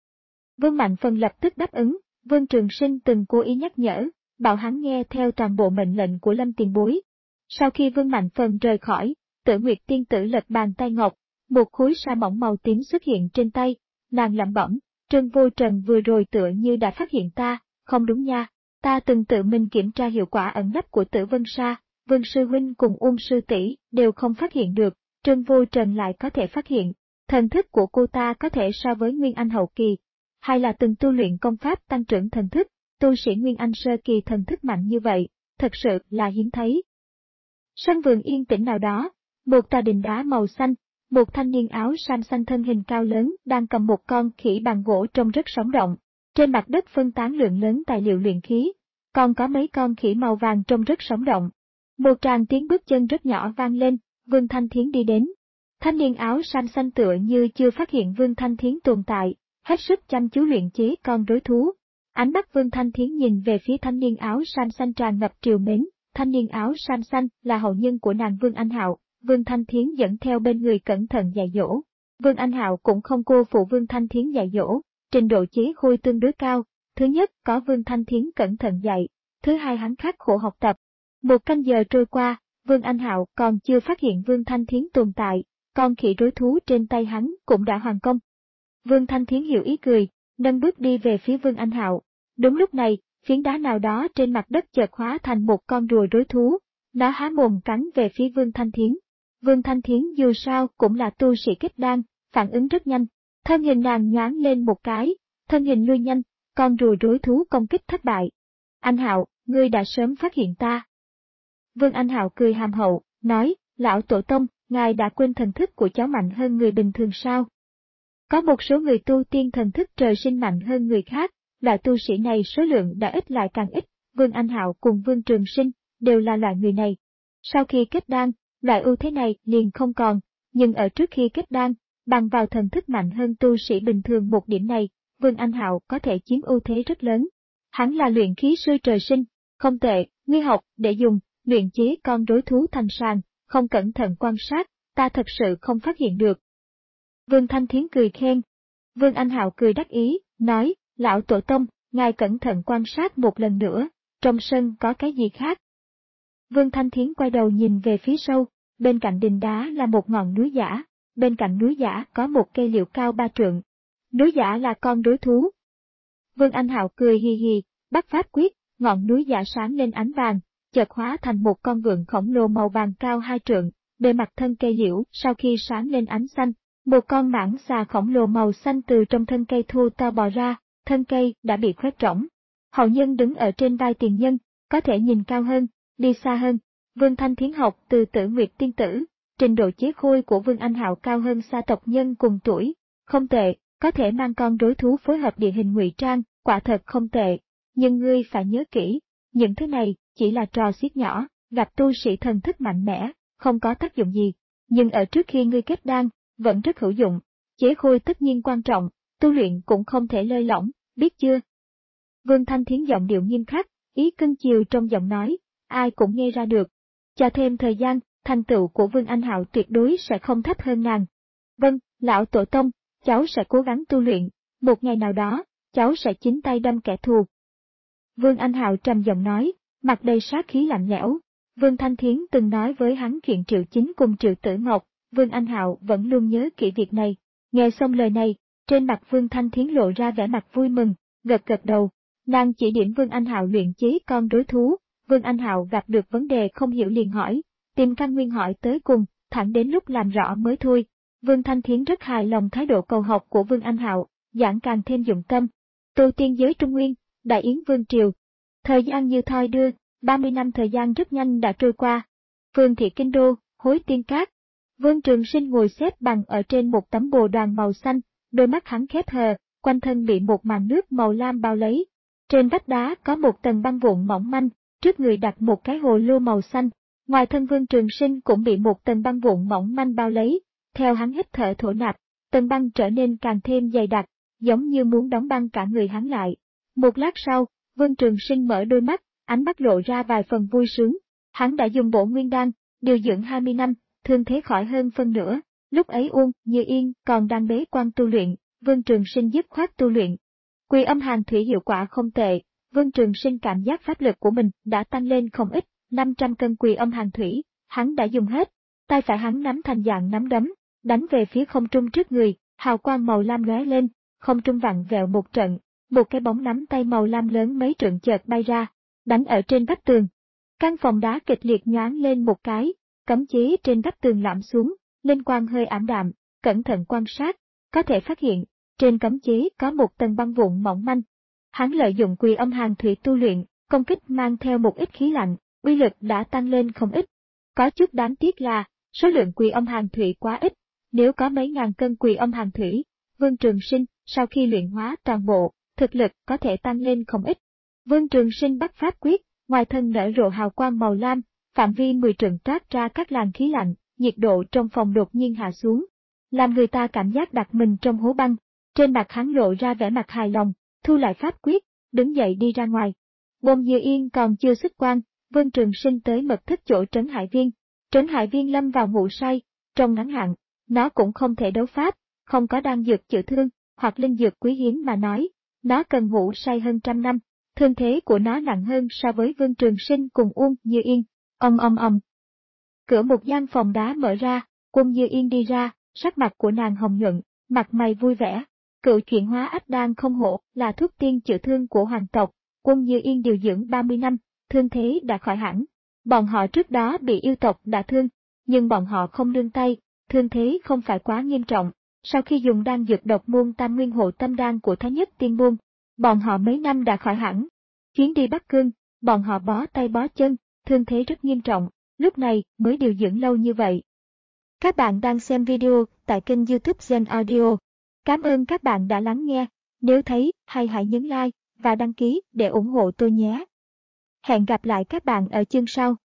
Vương Mạnh Phần lập tức đáp ứng, Vương Trường Sinh từng cố ý nhắc nhở, bảo hắn nghe theo toàn bộ mệnh lệnh của Lâm Tiền Bối. Sau khi Vương Mạnh Phần rời khỏi, Tử Nguyệt tiên tử lật bàn tay ngọc, một khối sa mỏng màu tím xuất hiện trên tay, nàng lẩm bẩm, Trương Vô Trần vừa rồi tựa như đã phát hiện ta, không đúng nha, ta từng tự mình kiểm tra hiệu quả ẩn nấp của Tử Vân Sa, Vương Sư Huynh cùng Uông Sư Tỷ đều không phát hiện được, Trương Vô Trần lại có thể phát hiện, thần thức của cô ta có thể so với Nguyên Anh hậu kỳ, hay là từng tu luyện công pháp tăng trưởng thần thức, tu sĩ Nguyên Anh sơ kỳ thần thức mạnh như vậy, thật sự là hiếm thấy. Sân vườn yên tĩnh nào đó, một tòa đình đá màu xanh, một thanh niên áo sam xanh thân hình cao lớn đang cầm một con khỉ bằng gỗ trông rất sống động. Trên mặt đất phân tán lượng lớn tài liệu luyện khí, còn có mấy con khỉ màu vàng trông rất sống động. Một tràng tiếng bước chân rất nhỏ vang lên, Vương Thanh Thiến đi đến. Thanh niên áo sam xanh tựa như chưa phát hiện Vương Thanh Thiến tồn tại, hết sức chăm chú luyện chế con rối thú. Ánh mắt Vương Thanh Thiến nhìn về phía thanh niên áo sam xanh tràn ngập triều mến, thanh niên áo sam xanh là hậu nhân của nàng Vương Anh Hạo, Vương Thanh Thiến dẫn theo bên người cẩn thận dạy dỗ. Vương Anh Hạo cũng không cô phụ Vương Thanh Thiến dạy dỗ, trình độ chế khôi tương đối cao, thứ nhất có Vương Thanh Thiến cẩn thận dạy, thứ hai hắn khắc khổ học tập. Một canh giờ trôi qua, Vương Anh Hạo còn chưa phát hiện Vương Thanh Thiến tồn tại, con khỉ rối thú trên tay hắn cũng đã hoàn công. Vương Thanh Thiến hiểu ý cười, nâng bước đi về phía Vương Anh Hạo. Đúng lúc này, phiến đá nào đó trên mặt đất chợt hóa thành một con rùa rối thú, nó há mồm cắn về phía Vương Thanh Thiến. Vương Thanh Thiến dù sao cũng là tu sĩ kết đan, phản ứng rất nhanh, thân hình nàng nhoáng lên một cái, thân hình lui nhanh, con rùa rối thú công kích thất bại. Anh Hạo, ngươi đã sớm phát hiện ta. Vương Anh Hạo cười hàm hậu, nói, lão tổ tông, ngài đã quên thần thức của cháu mạnh hơn người bình thường sao? Có một số người tu tiên thần thức trời sinh mạnh hơn người khác, loại tu sĩ này số lượng đã ít lại càng ít, Vương Anh Hạo cùng Vương Trường Sinh đều là loại người này. Sau khi kết đan, loại ưu thế này liền không còn, nhưng ở trước khi kết đan, bằng vào thần thức mạnh hơn tu sĩ bình thường một điểm này, Vương Anh Hạo có thể chiếm ưu thế rất lớn. Hắn là luyện khí sư trời sinh, không tệ, ngươi học để dùng, luyện chế con rối thú thành sàng, không cẩn thận quan sát, ta thật sự không phát hiện được. Vương Thanh Thiến cười khen. Vương Anh Hạo cười đắc ý, nói, lão tổ tông, ngài cẩn thận quan sát một lần nữa, trong sân có cái gì khác. Vương Thanh Thiến quay đầu nhìn về phía sâu, bên cạnh đình đá là một ngọn núi giả, bên cạnh núi giả có một cây liễu cao ba trượng. Núi giả là con rối thú. Vương Anh Hạo cười hì hì, bắt pháp quyết, ngọn núi giả sáng lên ánh vàng, chợt hóa thành một con vượn khổng lồ màu vàng cao hai trượng, bề mặt thân cây liễu sau khi sáng lên ánh xanh. Một con mãng xà khổng lồ màu xanh từ trong thân cây thu to bò ra, thân cây đã bị khoét rỗng. Hậu nhân đứng ở trên vai tiền nhân, có thể nhìn cao hơn, đi xa hơn. Vương Thanh Thiến học từ Tử Nguyệt tiên tử, trình độ chế khôi của Vương Anh Hạo cao hơn xa tộc nhân cùng tuổi. Không tệ, có thể mang con đối thú phối hợp địa hình ngụy trang, quả thật không tệ. Nhưng ngươi phải nhớ kỹ, những thứ này chỉ là trò xiết nhỏ, gặp tu sĩ thần thức mạnh mẽ, không có tác dụng gì. Nhưng ở trước khi ngươi kết đan, vẫn rất hữu dụng. Chế khôi tất nhiên quan trọng, tu luyện cũng không thể lơi lỏng, biết chưa? Vương Thanh Thiến giọng điệu nghiêm khắc, ý cưng chiều trong giọng nói, ai cũng nghe ra được. Cho thêm thời gian, thành tựu của Vương Anh Hạo tuyệt đối sẽ không thấp hơn nàng. Vâng, lão tổ tông, cháu sẽ cố gắng tu luyện, một ngày nào đó, cháu sẽ chính tay đâm kẻ thù. Vương Anh Hạo trầm giọng nói, mặt đầy sát khí lạnh lẽo. Vương Thanh Thiến từng nói với hắn chuyện Triệu Chính cùng Triệu Tử Ngọc, Vương Anh Hạo vẫn luôn nhớ kỹ việc này. Nghe xong lời này, trên mặt Vương Thanh Thiến lộ ra vẻ mặt vui mừng, gật gật đầu. Nàng chỉ điểm Vương Anh Hạo luyện chế con đối thú. Vương Anh Hạo gặp được vấn đề không hiểu liền hỏi, tìm căn nguyên hỏi tới cùng, thẳng đến lúc làm rõ mới thôi. Vương Thanh Thiến rất hài lòng thái độ cầu học của Vương Anh Hạo, giảng càng thêm dụng tâm. Tu tiên giới Trung Nguyên, Đại Yến Vương Triều. Thời gian như thoi đưa, ba mươi năm thời gian rất nhanh đã trôi qua. Phương thị Kinh Đô, Hối Tiên Cát. Vương Trường Sinh ngồi xếp bằng ở trên một tấm bồ đoàn màu xanh, đôi mắt hắn khép hờ, quanh thân bị một màn nước màu lam bao lấy. Trên vách đá có một tầng băng vụn mỏng manh, trước người đặt một cái hồ lô màu xanh. Ngoài thân Vương Trường Sinh cũng bị một tầng băng vụn mỏng manh bao lấy. Theo hắn hít thở thổ nạp, tầng băng trở nên càng thêm dày đặc, giống như muốn đóng băng cả người hắn lại. Một lát sau, Vương Trường Sinh mở đôi mắt, ánh mắt lộ ra vài phần vui sướng. Hắn đã dùng Bổ Nguyên Đan, điều dưỡng hai mươi năm, thương thế khỏi hơn phân nửa. Lúc ấy Uông Như Yên còn đang bế quan tu luyện, Vương Trường Sinh dứt khoát tu luyện. Quỳ âm hàn thủy hiệu quả không tệ, Vương Trường Sinh cảm giác pháp lực của mình đã tăng lên không ít, năm trăm cân quỳ âm hàn thủy, hắn đã dùng hết. Tay phải hắn nắm thành dạng nắm đấm, đánh về phía không trung trước người, hào quang màu lam lóe lên, không trung vặn vẹo một trận, một cái bóng nắm tay màu lam lớn mấy trượng chợt bay ra, đánh ở trên vách tường. Căn phòng đá kịch liệt nhoáng lên một cái, cấm chế trên vách tường lõm xuống, linh quang hơi ảm đạm, cẩn thận quan sát, có thể phát hiện, trên cấm chế có một tầng băng vụn mỏng manh. Hắn lợi dụng quỳ âm hàn thủy tu luyện, công kích mang theo một ít khí lạnh, uy lực đã tăng lên không ít. Có chút đáng tiếc là, số lượng quỳ âm hàn thủy quá ít, nếu có mấy ngàn cân quỳ âm hàn thủy, Vương Trường Sinh, sau khi luyện hóa toàn bộ, thực lực có thể tăng lên không ít. Vương Trường Sinh bắt pháp quyết, ngoài thân nở rộ hào quang màu lam, phạm vi mười trượng toát ra các làn khí lạnh, nhiệt độ trong phòng đột nhiên hạ xuống, làm người ta cảm giác đặt mình trong hố băng. Trên mặt hắn lộ ra vẻ mặt hài lòng, thu lại pháp quyết, đứng dậy đi ra ngoài. Bôn Như Yên còn chưa xuất quan, Vương Trường Sinh tới mật thất chỗ Trấn Hải Viên. Trấn Hải Viên lâm vào ngủ say, trong ngắn hạn, nó cũng không thể đấu pháp, không có đan dược chữa thương, hoặc linh dược quý hiếm mà nói, nó cần ngủ say hơn trăm năm, thương thế của nó nặng hơn so với Vương Trường Sinh cùng Uông Như Yên. Ong ong ong. Cửa một gian phòng đá mở ra, Uông Như Yên đi ra, sắc mặt của nàng hồng nhuận, mặt mày vui vẻ. Cựu chuyển hóa ách đan không hổ là thuốc tiên chữa thương của hoàng tộc, Uông Như Yên điều dưỡng ba mươi năm, thương thế đã khỏi hẳn. Bọn họ trước đó bị yêu tộc đả thương, nhưng bọn họ không nương tay, thương thế không phải quá nghiêm trọng. Sau khi dùng đan dược độc môn tam nguyên hộ tâm đan của Thái Nhất Tiên Môn, bọn họ mấy năm đã khỏi hẳn. Chuyến đi Bắc Cương, bọn họ bó tay bó chân, thương thế rất nghiêm trọng, lúc này mới điều dưỡng lâu như vậy. Các bạn đang xem video tại kênh YouTube Gen Audio. Cảm ơn các bạn đã lắng nghe, nếu thấy hay hãy nhấn like và đăng ký để ủng hộ tôi nhé. Hẹn gặp lại các bạn ở chương sau.